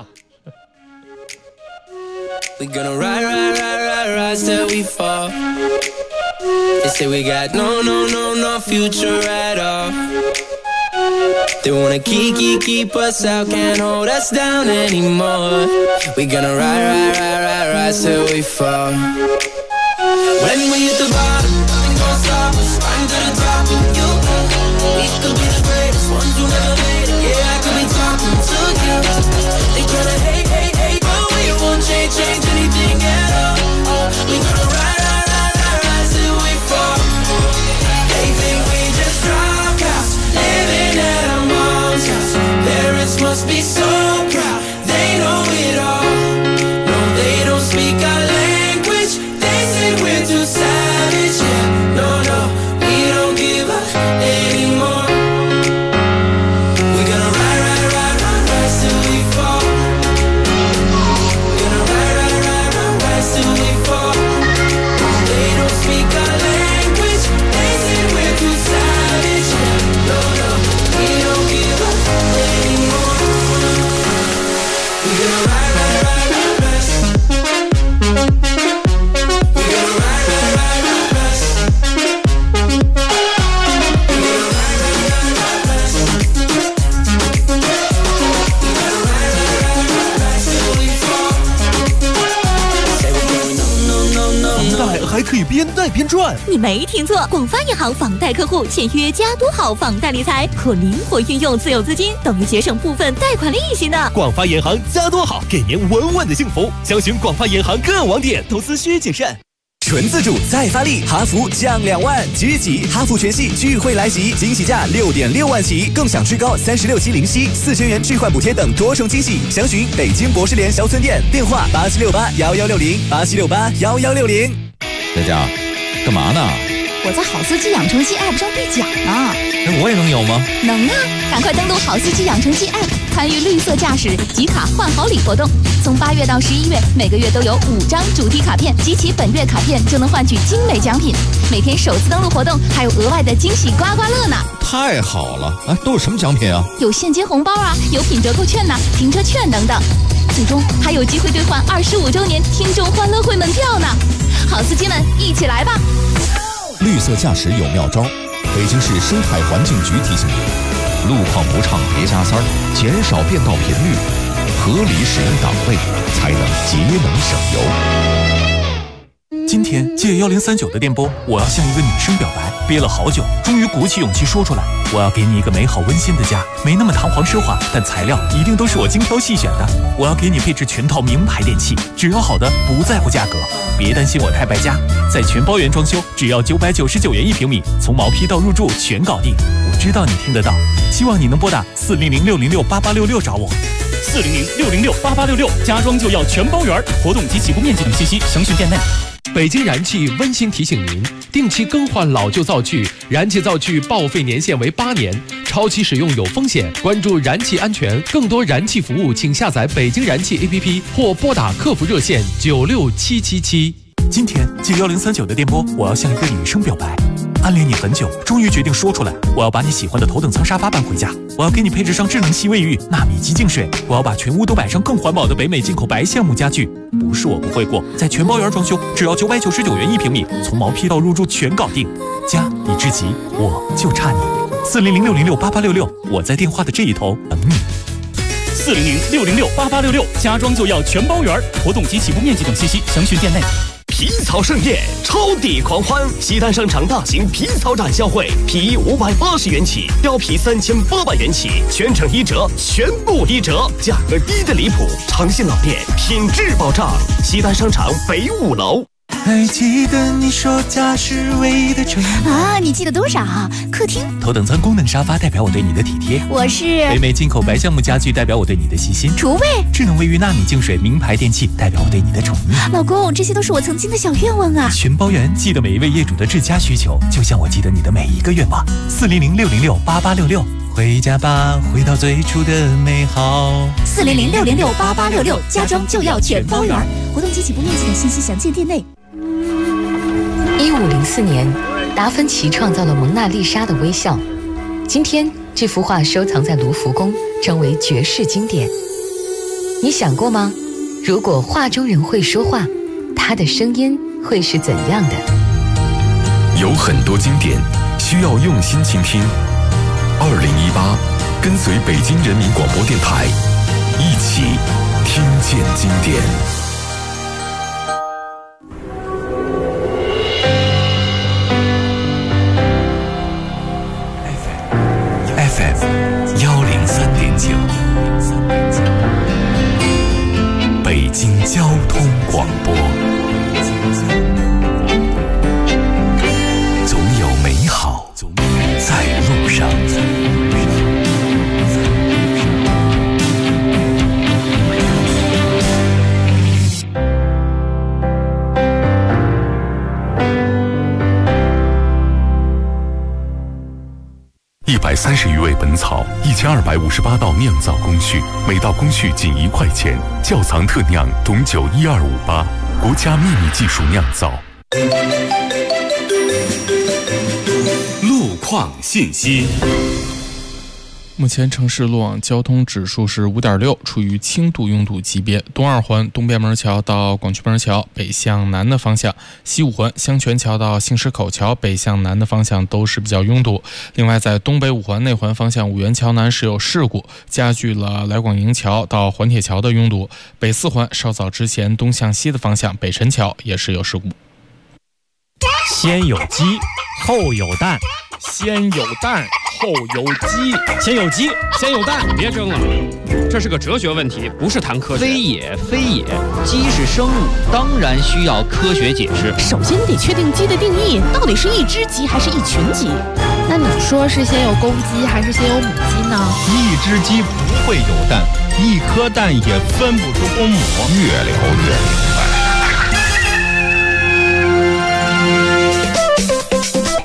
We gonna ride, ride, ride, ride, ride till we fall. They say we got no future at all. They wanna keep us out, can't hold us down anymore. We gonna ride, ride, ride, ride, ride till we fall. When we hit the bottom, nothing gonna stop us. Climb to the top of you. We could be the greatest ones who never made it. Yeah, I could be talking to you. They tryna hate, but we won't change anything at all. We gonna ride, ride, ride, ride, ride till we fall. They think we just drop out, living at our mom's house. Parents must be so proud, they know it all. No, they don't speak our language. They say we're too savage. Yeah, no, we don't give up anymore. We're gonna ride, ride, ride, ride, ride till we fall. We're gonna ride, ride, ride, ride, ride till we fall. They don't speak our language. They say we're too savage. Yeah, no, we don't give up anymore. We're gonna ride, ride, ride, ride, ride. We're gonna ride, ride, ride, ride, ride. We're 房贷还可以边贷边赚。 你没听错，广发银行房贷客户签约加多好房贷理财，可灵活运用自有资金，等于节省部分贷款利息呢。 广发银行加多好，给您稳稳的幸福。详询广发银行各网点，投资需谨慎。纯自主再发力，哈弗降2万，即日起哈弗全系聚会来袭，惊喜价6.6万起，更享最高36期零息，4000元置换补贴等多重惊喜。详询北京博士联销村店，电话87681160，87681160。 佳佳，干嘛呢？ 我在好司机养成记 App 上兑奖呢。 我也能有吗？ 能啊！赶快登录好司机养成记 App， 参与绿色驾驶集卡换好礼活动。从8月到11月，每个月都有5张主题卡片，集齐本月卡片就能换取精美奖品。每天首次登录活动还有额外的惊喜刮刮乐呢！ 太好了！都有什么奖品啊？ 有现金红包啊，有品折扣券呐、停车券等等。最终还有机会兑换25周年听众欢乐会门票呢！好司机们，一起来吧！ 绿色驾驶有妙招，北京市生态环境局提醒您：路况不畅别加塞儿，减少变道频率，合理使用档位，才能节能省油。 今天借1039的电波，我要向一个女生表白，憋了好久，终于鼓起勇气说出来。我要给你一个美好温馨的家，没那么堂皇奢华，但材料一定都是我精挑细选的。我要给你配置全套名牌电器，只要好的，不在乎价格。别担心我太败家，在全包圆装修，只要999元1平米，从毛坯到入住全搞定。我知道你听得到，希望你能拨打400-606-8866找我。 400-606-8866，家装就要全包圆，活动及起步面积等信息详询店内。 北京燃气温馨提醒您：定期更换老旧灶具，燃气灶具报废年限为8年，超期使用有风险。关注燃气安全，更多燃气服务，请下载北京燃气 APP 或拨打客服热线96777。 今天借1039的电波，我要向一个女生表白。暗恋你很久，终于决定说出来。我要把你喜欢的头等舱沙发搬回家，我要给你配置上智能吸卫浴、纳米级净水，我要把全屋都摆上更环保的北美进口白橡木家具。不是我不会过，在全包圆装修，只要999元1平米，从毛坯到入住全搞定。家你至极，我就差你。400-606-8866，我在电话的这一头等你。400-606-8866，家装就要全包圆，活动及起步面积等信息详询店内。 皮草盛宴，超抵狂欢！西单商场大型皮草展销会，皮衣580元起，貂皮3800元起，全程1折，全部1折，价格低得离谱。诚信老店，品质保障。西单商场北5楼。 还记得你说家是唯一的承诺啊？你记得多少？客厅头等舱功能沙发代表我对你的体贴， 我是北美进口白橡木家具代表我对你的细心， 厨卫智能卫浴纳米净水名牌电器代表我对你的宠溺。 老公，这些都是我曾经的小愿望啊！ 全包圆，记得每一位业主的至佳需求，就像我记得你的每一个愿望。400-606-8866，回家吧，回到最初的美好。 400-606-8866，家装就要全包圆，活动及起步面积等信息详见店内。 1504年，达芬奇创造了蒙娜丽莎的微笑。今天，这幅画收藏在卢浮宫，成为绝世经典。你想过吗？如果画中人会说话，他的声音会是怎样的？ 有很多经典需要用心倾听。2018，跟随北京人民广播电台，一起听见经典。 FM103.9，北京交通广播，总有美好在路上。 130余味本草，1258道酿造工序，每道工序仅1块钱。窖藏特酿董酒12588，国家秘密技术酿造。 路况信息。 目前城市路网交通指数是5.6，处于轻度拥堵级别。东二环东边门桥到广渠门桥北向南的方向，西五环香泉桥到杏石口桥北向南的方向都是比较拥堵。另外，在东北五环内环方向五原桥南是有事故，加剧了来广营桥到环铁桥的拥堵。北四环稍早之前东向西的方向北辰桥也是有事故。 先有鸡，后有蛋。 先有蛋，后有鸡。 先有鸡，先有蛋。 别争了，这是个哲学问题，不是谈科学。 非也，非也，鸡是生物，当然需要科学解释。 首先得确定鸡的定义，到底是一只鸡还是一群鸡？那你说是先有公鸡还是先有母鸡呢？ 一只鸡不会有蛋，一颗蛋也分不出公母。 越聊越明白。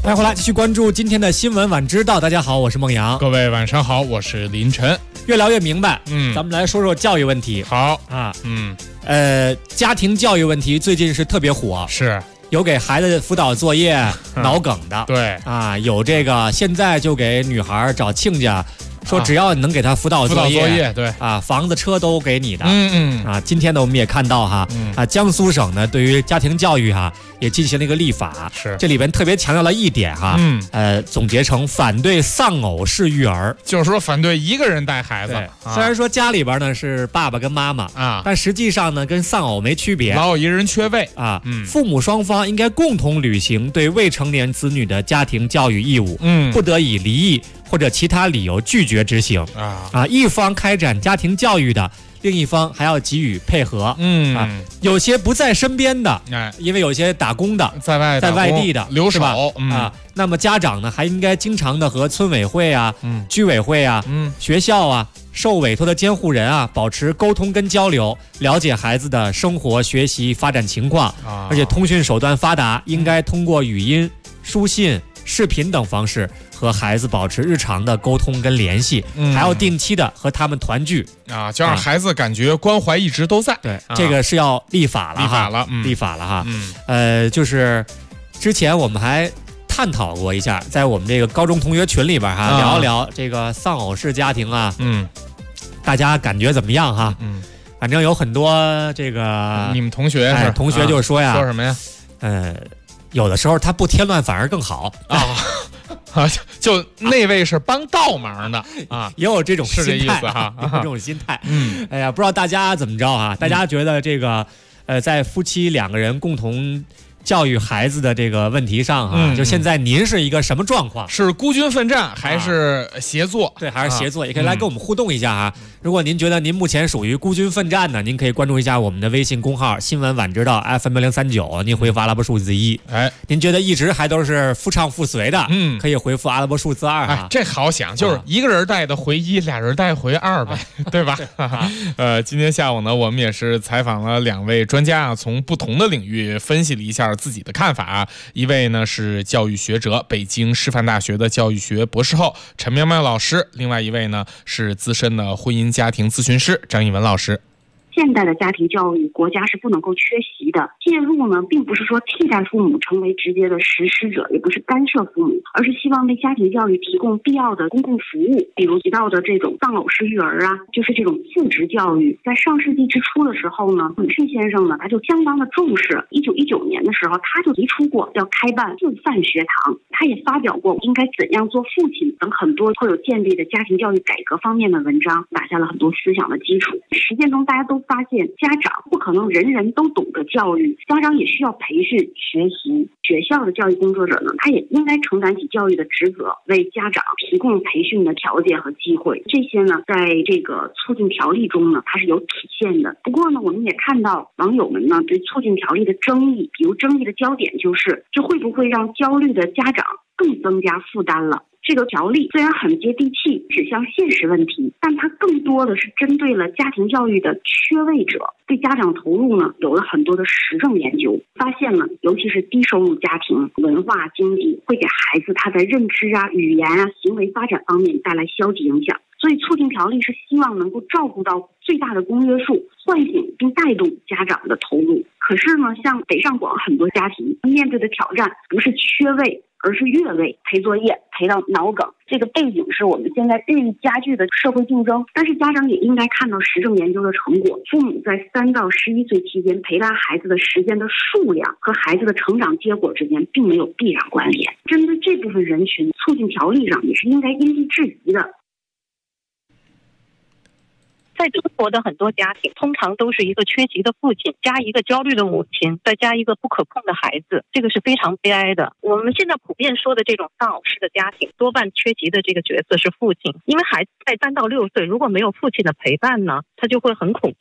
欢迎回来，继续关注今天的新闻晚知道。大家好，我是孟阳。 各位晚上好，我是林晨。 越聊越明白，咱们来说说教育问题。 好啊，家庭教育问题最近是特别火， 是有给孩子辅导作业脑梗的， 对啊，有这个现在就给女孩找亲家。说只要你能给他辅导作业， 对啊，房子车都给你的，啊，今天呢我们也看到哈，江苏省呢对于家庭教育哈也进行了一个立法， 是这里边特别强调了一点哈，总结成反对丧偶式育儿， 就是说反对一个人带孩子， 虽然说家里边呢是爸爸跟妈妈啊，但实际上呢跟丧偶没区别， 老有一人缺位啊，父母双方应该共同履行对未成年子女的家庭教育义务，不得以离异或者其他理由拒绝执行一方开展家庭教育的，另一方还要给予配合。有些不在身边的，因为有些打工的，在外地的留守那么家长呢还应该经常的和村委会啊、居委会啊、学校啊、受委托的监护人啊保持沟通跟交流，了解孩子的生活、学习、发展情况。而且通讯手段发达，应该通过语音、书信、视频等方式和孩子保持日常的沟通跟联系，还要定期的和他们团聚啊，就让孩子感觉关怀一直都在。 对，这个是要立法了哈。就是之前我们还探讨过一下，在我们这个高中同学群里边哈，聊一聊这个丧偶式家庭啊，大家感觉怎么样哈？反正有很多这个你们同学就是说呀， 说什么呀？ 有的时候他不添乱反而更好啊，就那位是帮倒忙的啊， 也有这种心态， 是这意思哈， 有这种心态。哎呀，不知道大家怎么着啊？大家觉得这个在夫妻两个人共同教育孩子的这个问题上哈，就现在您是一个什么状况？ 是孤军奋战还是协作？ 对，还是协作，也可以来跟我们互动一下哈。如果您觉得您目前属于孤军奋战呢，您可以关注一下我们的微信公号新闻晚知道 FM1039，您回复阿拉伯数字1。您觉得一直还都是夫唱妇随的，可以回复阿拉伯数字2啊。 这好想，就是一个人带的回1，俩人带回2呗，对吧？今天下午呢，我们也是采访了2位专家啊，从不同的领域分析了一下自己的看法。一位呢是教育学者，北京师范大学的教育学博士后陈苗苗老师，另外一位呢是资深的婚姻家庭咨询师张艺文老师。 现代的家庭教育，国家是不能够缺席的。介入呢，并不是说替代父母成为直接的实施者，也不是干涉父母，而是希望为家庭教育提供必要的公共服务。比如提到的这种丧偶式育儿啊，就是这种自职教育。在上世纪之初的时候呢，鲁迅先生呢，他就相当的重视。1919年的时候，他就提出过要开办自范学堂，他也发表过应该怎样做父亲等很多会有建立的家庭教育改革方面的文章，打下了很多思想的基础。实践中大家都发现，家长不可能人人都懂得教育，家长也需要培训学习。学校的教育工作者呢，他也应该承担起教育的职责，为家长提供培训的条件和机会。这些呢，在这个促进条例中呢，它是有体现的。不过呢，我们也看到网友们呢对促进条例的争议，比如争议的焦点就是这会不会让焦虑的家长更增加负担了。这个条例虽然很接地气，指向现实问题，但它更多的是针对了家庭教育的缺位者。对家长投入呢，有了很多的实证研究，发现呢，尤其是低收入家庭，文化经济会给孩子他在认知啊、语言啊、行为发展方面带来消极影响。所以促进条例是希望能够照顾到最大的公约数，唤醒并带动家长的投入。可是呢，像北上广很多家庭面对的挑战不是缺位，而是越位，陪作业陪到脑梗。这个背景是我们现在日益加剧的社会竞争，但是家长也应该看到实证研究的成果。父母在3到11岁期间陪伴孩子的时间的数量和孩子的成长结果之间并没有必然关联。针对这部分人群，促进条例上也是应该因地制宜的。 在中国的很多家庭，通常都是一个缺席的父亲加一个焦虑的母亲，再加一个不可控的孩子，这个是非常悲哀的。我们现在普遍说的这种丧偶式的家庭，多半缺席的这个角色是父亲，因为孩子在3到6岁如果没有父亲的陪伴呢，他就会很恐惧，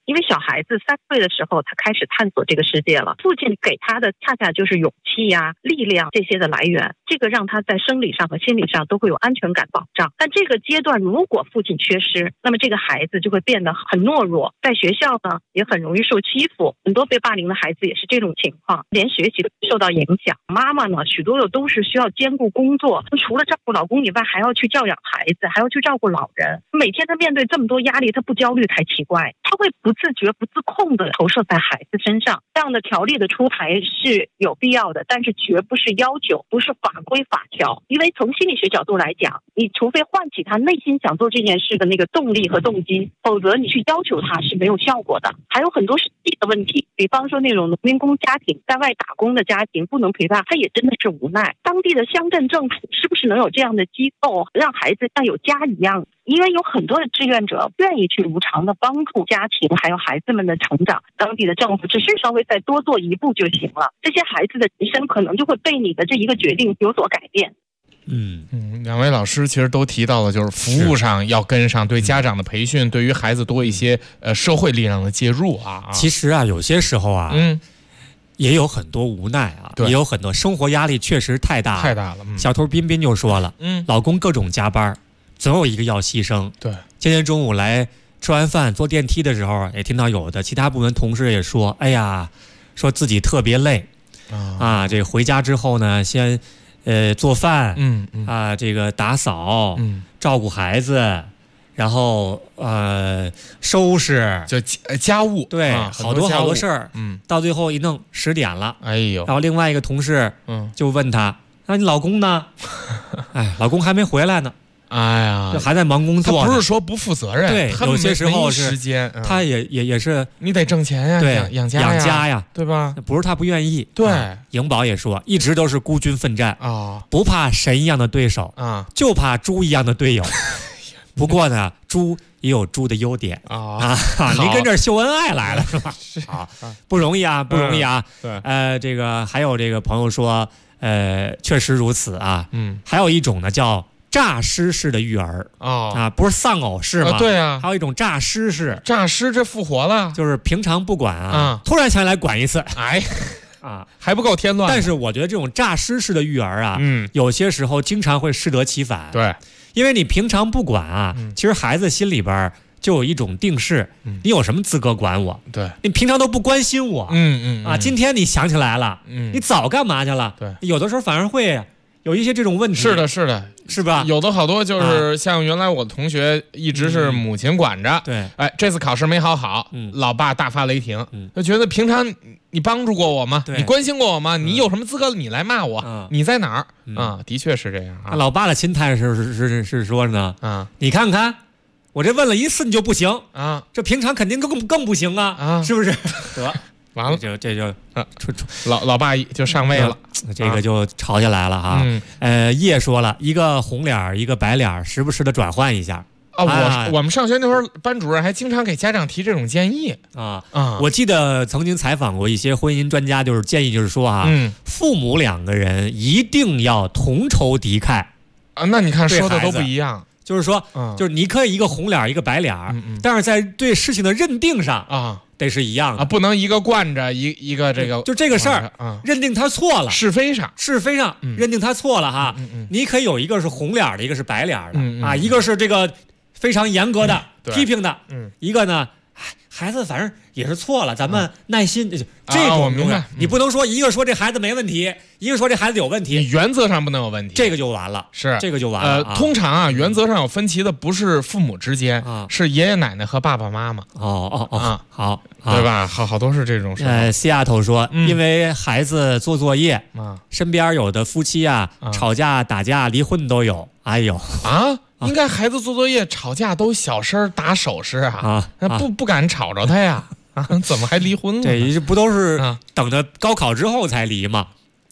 因为小孩子3岁的时候，他开始探索这个世界了，父亲给他的恰恰就是勇气呀、力量这些的来源，这个让他在生理上和心理上都会有安全感保障。但这个阶段如果父亲缺失，那么这个孩子就会变得很懦弱，在学校呢也很容易受欺负，很多被霸凌的孩子也是这种情况，连学习都受到影响。妈妈呢，许多的都是需要兼顾工作，除了照顾老公以外，还要去教养孩子，还要去照顾老人。每天他面对这么多压力，他不焦虑才奇怪，他会不自觉、不自控的投射在孩子身上。这样的条例的出台是有必要的，但是绝不是要求，不是法规法条。因为从心理学角度来讲，你除非唤起他内心想做这件事的那个动力和动机，否则你去要求他是没有效果的。还有很多实际的问题，比方说那种农民工家庭在外打工的家庭不能陪伴，他也真的是无奈。当地的乡镇政府是不是能有这样的机构，让孩子像有家一样？因为有很多的志愿者愿意去无偿的帮助家庭还有孩子们的成长，当地的政府只是稍微再多做一步就行了，这些孩子的人生可能就会被你的这一个决定有所改变。 两位老师其实都提到了，就是服务上要跟上，对家长的培训，对于孩子多一些社会力量的介入啊。 其实啊，有些时候啊，也有很多无奈啊，也有很多生活压力确实太大了。小偷彬彬就说了，老公各种加班，总有一个要牺牲。对，今天中午来吃完饭坐电梯的时候，也听到有的其他部门同事也说，哎呀，说自己特别累这回家之后呢，先做饭，这个打扫，照顾孩子，然后收拾， 就家务， 对，好多事儿，到最后一弄10点了， 哎呦， 然后另外一个同事，就问他，那你老公呢？哎，老公还没回来呢。 哎呀， 就还在忙工作， 他不是说不负责任， 对，有些时候是时间， 他也是你得挣钱呀， 对， 养家呀， 对吧？ 不是他不愿意， 对。 颖宝也说，一直都是孤军奋战啊， 不怕神一样的对手啊， 就怕猪一样的队友。不过呢，猪也有猪的优点您跟这儿秀恩爱来了是吧？好，不容易啊，不容易啊。 对， 这个还有这个朋友说，确实如此啊。还有一种呢叫诈尸式的育儿不是丧偶式吗？ 对啊， 还有一种诈尸式， 诈尸这复活了， 就是平常不管突然想起来管一次， 还不够添乱。 但是我觉得这种诈尸式的育儿有些时候经常会适得其反。 对， 因为你平常不管其实孩子心里边就有一种定势，你有什么资格管我？ 对， 你平常都不关心我，今天你想起来了，你早干嘛去了？ 对， 有的时候反而会有一些这种问题。 是的，是的， 是吧？ 有的好多就是像原来我的同学一直是母亲管着， 对， 这次考试没考好，老爸大发雷霆，就觉得平常你帮助过我吗？你关心过我吗？你有什么资格你来骂我？你在哪儿的确是这样啊。 老爸的心态是说呢你看看我这问了一次你就不行这平常肯定更不行是不是？得。完了，这就老爸就上位了， 这个就吵起来了哈。叶说了，一个红脸一个白脸，时不时的转换一下我们上学那会儿，班主任还经常给家长提这种建议我记得曾经采访过一些婚姻专家，就是建议就是说父母2个人一定要同仇敌忾那你看说的都不一样。 就是说，就是你可以一个红脸一个白脸但是在对事情的认定上得是一样的不能一个惯着一个这个， 就这个事儿认定他错了， 是非上认定他错了哈。你可以有一个是红脸的，一个是白脸的一个是这个非常严格的批评的，一个呢孩子反正也是错了，咱们耐心这种我明白。 你不能说一个说这孩子没问题，一个说这孩子有问题， 你原则上不能有问题， 这个就完了。 是这个就完了。 通常原则上有分歧的不是父母之间是爷爷奶奶和爸爸妈妈。 好， 对吧？好多是这种事。 西雅图说，因为孩子做作业身边有的夫妻吵架打架离婚都有。哎呦应该孩子做作业吵架都小声打手势不敢吵着他呀怎么还离婚了？ 这不都是等着高考之后才离吗？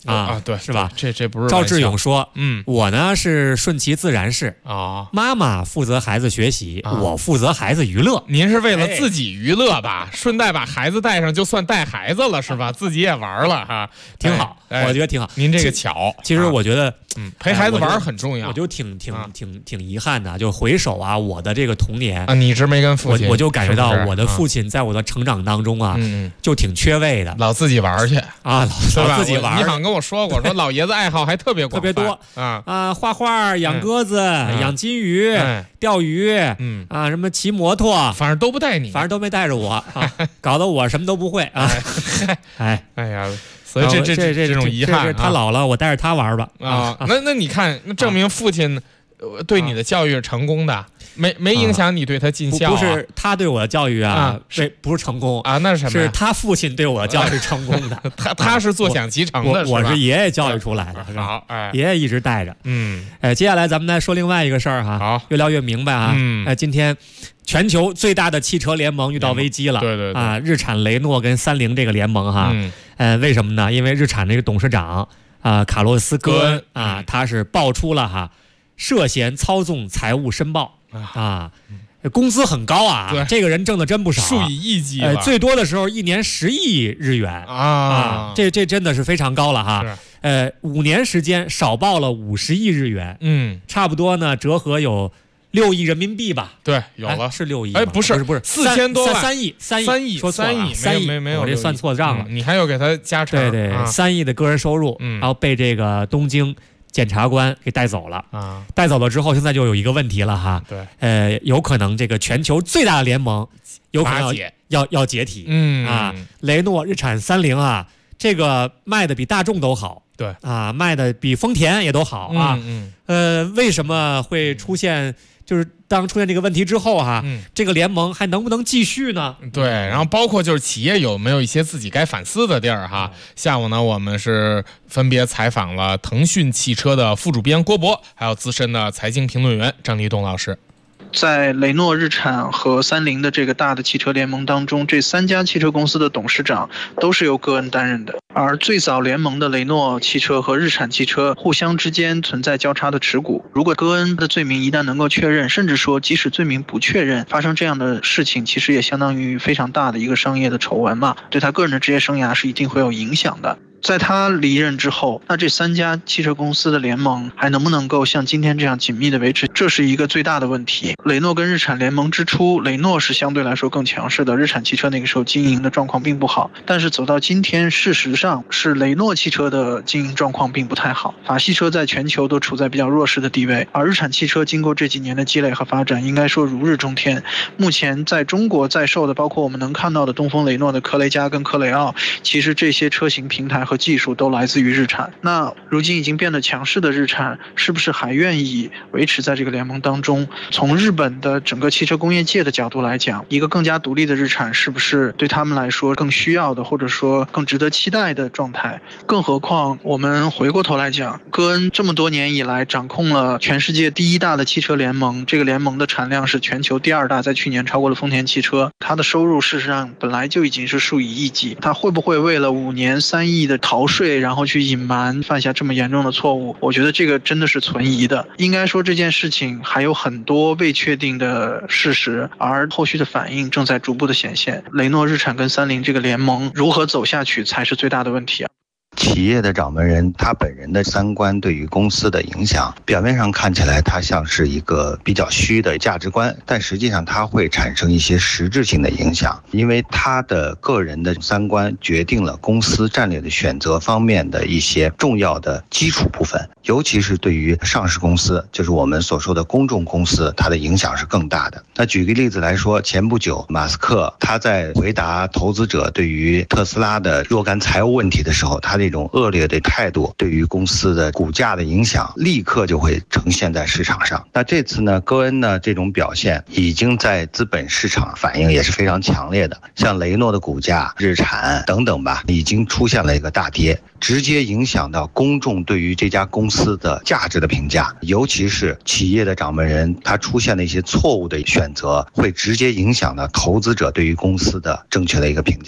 对， 是吧？ 这不是赵志勇说，我呢是顺其自然式啊，妈妈负责孩子学习，我负责孩子娱乐。 您是为了自己娱乐吧？顺带把孩子带上，就算带孩子了是吧？自己也玩了哈， 挺好，我觉得挺好。 您这个巧， 其实我觉得， 陪孩子玩很重要。 我就挺遗憾的，就回首啊，我的这个童年啊，你一直没跟父亲， 我就感觉到我的父亲在我的成长当中啊，就挺缺位的， 老自己玩去啊，老自己玩。 你好像跟我说过，说老爷子爱好还特别广， 特别多画画、养鸽子、养金鱼、钓鱼，什么骑摩托， 反正都不带你， 反正都没带着我，搞得我什么都不会啊。 哎呀，所以这种遗憾， 他老了，我带着他玩吧啊。那你看，那证明父亲对你的教育是成功的，没影响你对他尽孝。 不是他对我的教育啊，不是成功啊，那是什么？ 是他父亲对我的教育是成功的。 他是坐享其成的， 我是爷爷教育出来的。 好， 爷爷一直带着。接下来咱们再说另外一个事儿哈。 好， 越聊越明白啊。今天全球最大的汽车联盟遇到危机了。 对啊，日产雷诺跟三菱这个联盟哈。为什么呢？因为日产这个董事长卡洛斯·戈恩啊，他是爆出了涉嫌操纵财务申报啊，工资很高啊，这个人挣的真不少， 数以亿计， 最多的时候1年10亿日元啊，这真的是非常高了哈。5年时间少报了50亿日元，差不多呢折合有6亿人民币吧？ 对，有了是6亿， 不是4000多万 ，3亿，说错了，3亿， 没有， 我这算错账了， 你还要给他加成， 对，3亿的个人收入，然后被这个东京检察官给带走了啊！带走了之后，现在就有一个问题了哈。 对， 有可能这个全球最大的联盟有可能要解体。雷诺、日产、三菱啊，这个卖的比大众都好。 对啊，卖的比丰田也都好啊。为什么会出现？就是当出现这个问题之后这个联盟还能不能继续呢？ 对，然后包括就是企业有没有一些自己该反思的地儿哈。下午呢，我们是分别采访了腾讯汽车的副主编郭博，还有资深的财经评论员张立东老师。 在雷诺、日产和三菱的这个大的汽车联盟当中，这3家汽车公司的董事长都是由戈恩担任的。而最早联盟的雷诺汽车和日产汽车互相之间存在交叉的持股。如果戈恩的罪名一旦能够确认，甚至说即使罪名不确认，发生这样的事情，其实也相当于非常大的一个商业的丑闻嘛，对他个人的职业生涯是一定会有影响的。在他离任之后，那这3家汽车公司的联盟还能不能够像今天这样紧密的维持，这是一个最大的问题。雷诺跟日产联盟之初，雷诺是相对来说更强势的，日产汽车那个时候经营的状况并不好。但是走到今天，事实上是雷诺汽车的经营状况并不太好，法系车在全球都处在比较弱势的地位，而日产汽车经过这几年的积累和发展，应该说如日中天。目前在中国在售的，包括我们能看到的东风雷诺的科雷嘉跟科雷傲，其实这些车型平台和技术都来自于日产。那如今已经变得强势的日产，是不是还愿意维持在这个联盟当中？从日本的整个汽车工业界的角度来讲，一个更加独立的日产是不是对他们来说更需要的，或者说更值得期待的状态？更何况我们回过头来讲，戈恩这么多年以来掌控了全世界第1大的汽车联盟，这个联盟的产量是全球第2大，在去年超过了丰田汽车。他的收入事实上本来就已经是数以亿计，他会不会为了5年3亿的逃税，然后去隐瞒，犯下这么严重的错误？我觉得这个真的是存疑的。应该说这件事情还有很多未确定的事实，而后续的反应正在逐步的显现。雷诺、日产跟三菱这个联盟如何走下去才是最大的问题啊。 企业的掌门人他本人的三观对于公司的影响，表面上看起来他像是一个比较虚的价值观，但实际上他会产生一些实质性的影响，因为他的个人的三观决定了公司战略的选择方面的一些重要的基础部分，尤其是对于上市公司，就是我们所说的公众公司，它的影响是更大的。那举个例子来说，前不久马斯克他在回答投资者对于特斯拉的若干财务问题的时候，他这种恶劣的态度对于公司的股价的影响立刻就会呈现在市场上。那这次呢，戈恩呢这种表现已经在资本市场反应也是非常强烈的，像雷诺的股价、日产等等吧，已经出现了一个大跌，直接影响到公众对于这家公司的价值的评价，尤其是企业的掌门人他出现的一些错误的选择，会直接影响到投资者对于公司的正确的一个评价。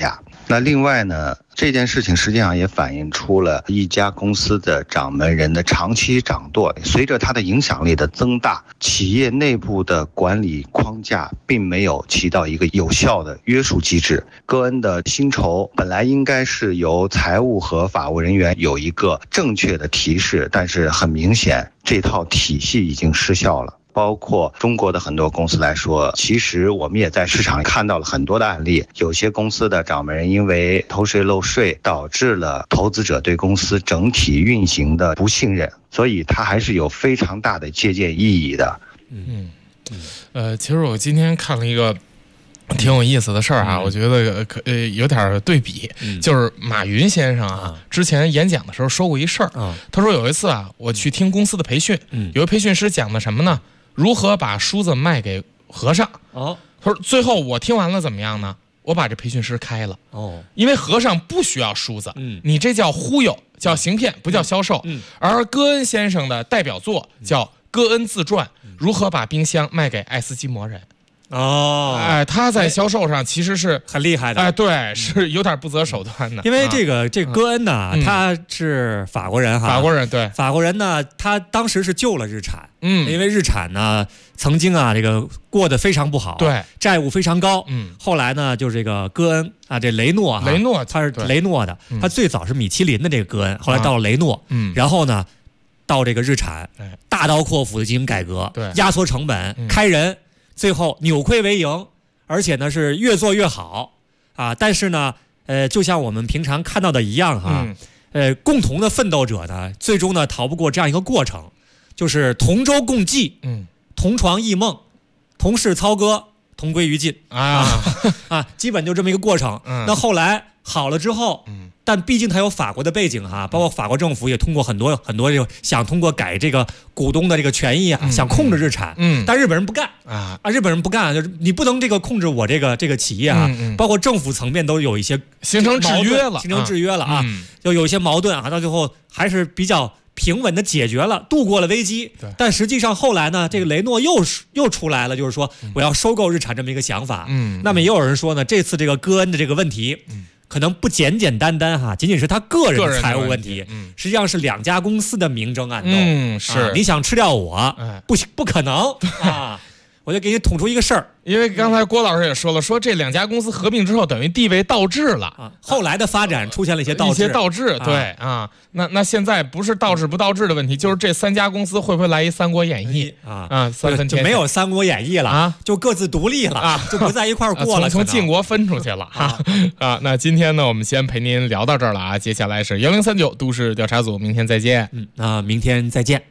那另外呢，这件事情实际上也反映出了一家公司的掌门人的长期掌舵，随着他的影响力的增大，企业内部的管理框架并没有起到一个有效的约束机制。戈恩的薪酬本来应该是由财务和法务人员有一个正确的提示，但是很明显这套体系已经失效了。包括中国的很多公司来说，其实我们也在市场看到了很多的案例，有些公司的掌门人因为偷税漏税，导致了投资者对公司整体运行的不信任，所以它还是有非常大的借鉴意义的。 其实我今天看了一个挺有意思的事儿啊，我觉得有点对比，就是马云先生啊，之前演讲的时候说过一事儿，他说有一次啊，我去听公司的培训，有一培训师讲的什么呢？如何把梳子卖给和尚？他说最后我听完了怎么样呢？我把这培训师开了，因为和尚不需要梳子，你这叫忽悠，叫行骗，不叫销售。而戈恩先生的代表作叫《戈恩自传》，如何把冰箱卖给爱斯基摩人。他在销售上其实是很厉害的， 对，是有点不择手段的。 因为这个戈恩呢，他是法国人哈， 法国人对， 法国人呢，他当时是救了日产，因为日产呢曾经啊这个过得非常不好， 对， 债务非常高，后来呢就是这个戈恩啊，这雷诺他是雷诺的，他最早是米其林的这个戈恩，后来到了雷诺，然后呢到这个日产，大刀阔斧的进行改革， 对， 压缩成本，开人。最后扭亏为盈，而且呢是越做越好啊！但是呢，就像我们平常看到的一样哈，共同的奋斗者呢，最终呢逃不过这样一个过程，就是同舟共济，同床异梦，同室操戈，同归于尽基本就这么一个过程。那后来好了之后，但毕竟它有法国的背景哈，包括法国政府也通过很多这个想通过改这个股东的这个权益啊，想控制日产，但日本人不干日本人不干，就是你不能这个控制我这个企业啊，包括政府层面都有一些形成制约了啊，就有一些矛盾啊，到最后还是比较平稳的解决了，度过了危机。但实际上后来呢，这个雷诺又出来了，就是说我要收购日产这么一个想法。那么也有人说呢，这次这个戈恩的这个问题，可能不简单哈，仅仅是他个人的财务问题，实际上是两家公司的明争暗斗。 是你想吃掉我，不可能啊！我就给你捅出一个事儿， 因为刚才郭老师也说了，说这两家公司合并之后，等于地位倒置了后来的发展出现了一些倒置， 对啊。那现在不是倒置不倒置的问题，就是这三家公司会不会来一《三国演义》三分天下就没有《三国演义》了就各自独立了就不在一块儿过了， 从晋国分出去了那今天呢，我们先陪您聊到这儿了接下来是1039都市调查组，明天再见。 明天再见。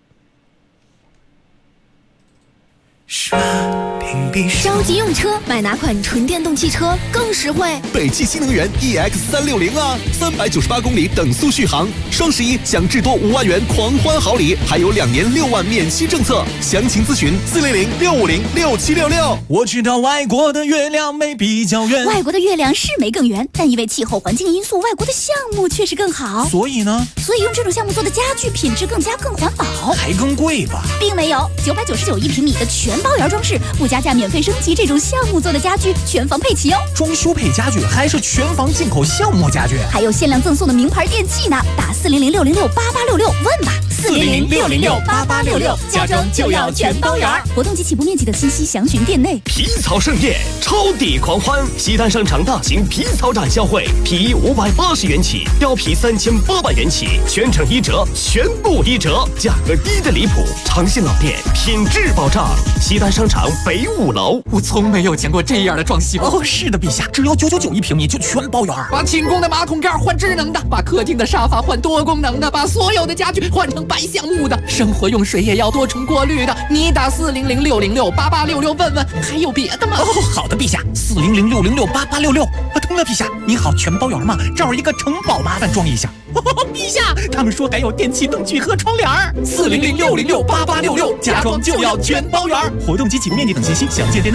着急用车，买哪款纯电动汽车更实惠？ 北汽新能源 EX360啊，398公里等速续航，双11享至多5万元狂欢好礼，还有2年6万免息政策。详情咨询400-650-6766。 我知道外国的月亮没比较圆， 外国的月亮是没更圆，但因为气候环境因素，外国的项目确实更好。 所以呢？ 所以用这种项目做的家具品质更环保， 还更贵吧？ 并没有，9991平米的全包圆装饰，不加价免费升级，这种项目做的家具全房配齐哦。 装修配家具还是全房进口项目家具， 还有限量赠送的名牌电器呢。打400-606-8866问吧，400-606-8866，家装就要全包圆。活动及起步面积的信息详询店内。 皮草盛宴，超抵狂欢！西单商场大型皮草展销会，皮衣580元起，貂皮3800元起，全程1折，全部1折，价格低的离谱。长信老店，品质保障。西单商场北5楼。 我从没有见过这样的装修。是的，陛下，只要9991平米就全包圆。把寝宫的马桶盖换智能的，把客厅的沙发换多功能的，把所有的家具换成白橡木的，生活用水也要多重过滤的。你打400-606-8866问问，还有别的吗？好的，陛下，400-606-8866。通了，陛下，您好，全包圆吗？这儿一个城堡，麻烦装一下。陛下，他们说还有电器灯具和窗帘。400-606-8866，家装就要全包圆。活动及起步面积等信息详见店内。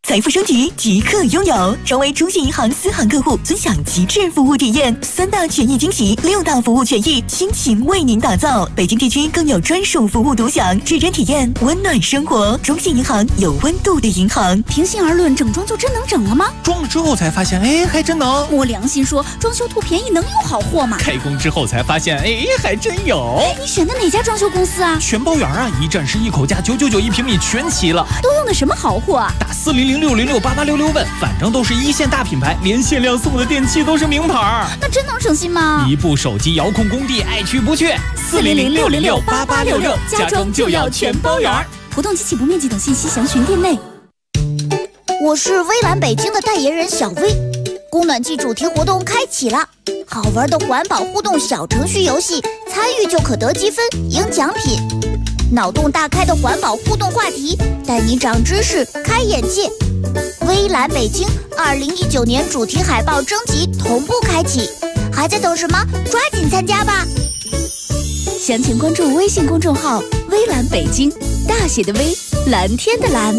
财富升级即刻拥有，成为中信银行私行客户，尊享极致服务体验，3大权益惊喜，6大服务权益，倾情为您打造。北京地区更有专属服务独享，指针体验，温暖生活。中信银行有温度的银行。 平心而论，整装就真能整了吗？ 装了之后才发现，还真能。 摸良心说，装修图便宜能有好货吗？ 开工之后才发现，还真有。 你选的哪家装修公司啊？ 全包圆啊，一站式一口价，999一平米全齐了。 都用的什么好货啊？ 打400668866问，反正都是一线大品牌，连限量送的电器都是名牌。 那真能省心吗？ 一部手机遥控工地，爱去不去。400668866，家装就要全包圆。 活动及起步面积等信息详询店内。 我是微蓝北京的代言人小薇，供暖季主题活动开启了，好玩的环保互动小程序游戏，参与就可得积分赢奖品。脑洞大开的环保互动话题，带你长知识开眼界。微蓝北京2019年主题海报征集同步开启，还在等什么？抓紧参加吧！ 详情关注微信公众号“微蓝北京”，大写的微，蓝天的蓝。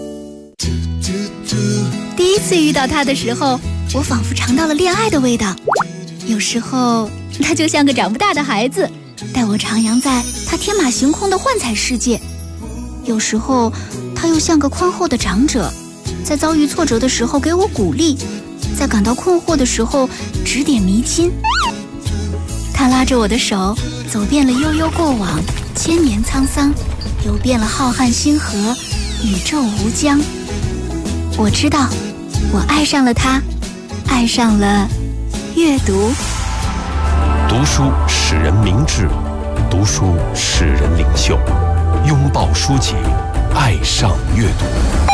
第一次遇到他的时候，我仿佛尝到了恋爱的味道。有时候，他就像个长不大的孩子，带我徜徉在他天马行空的幻彩世界；有时候，他又像个宽厚的长者，在遭遇挫折的时候给我鼓励，在感到困惑的时候指点迷津。他拉着我的手，走遍了悠悠过往，千年沧桑，游遍了浩瀚星河，宇宙无疆。我知道，我爱上了他，爱上了阅读。 读书使人明智，读书使人领袖，拥抱书籍，爱上阅读。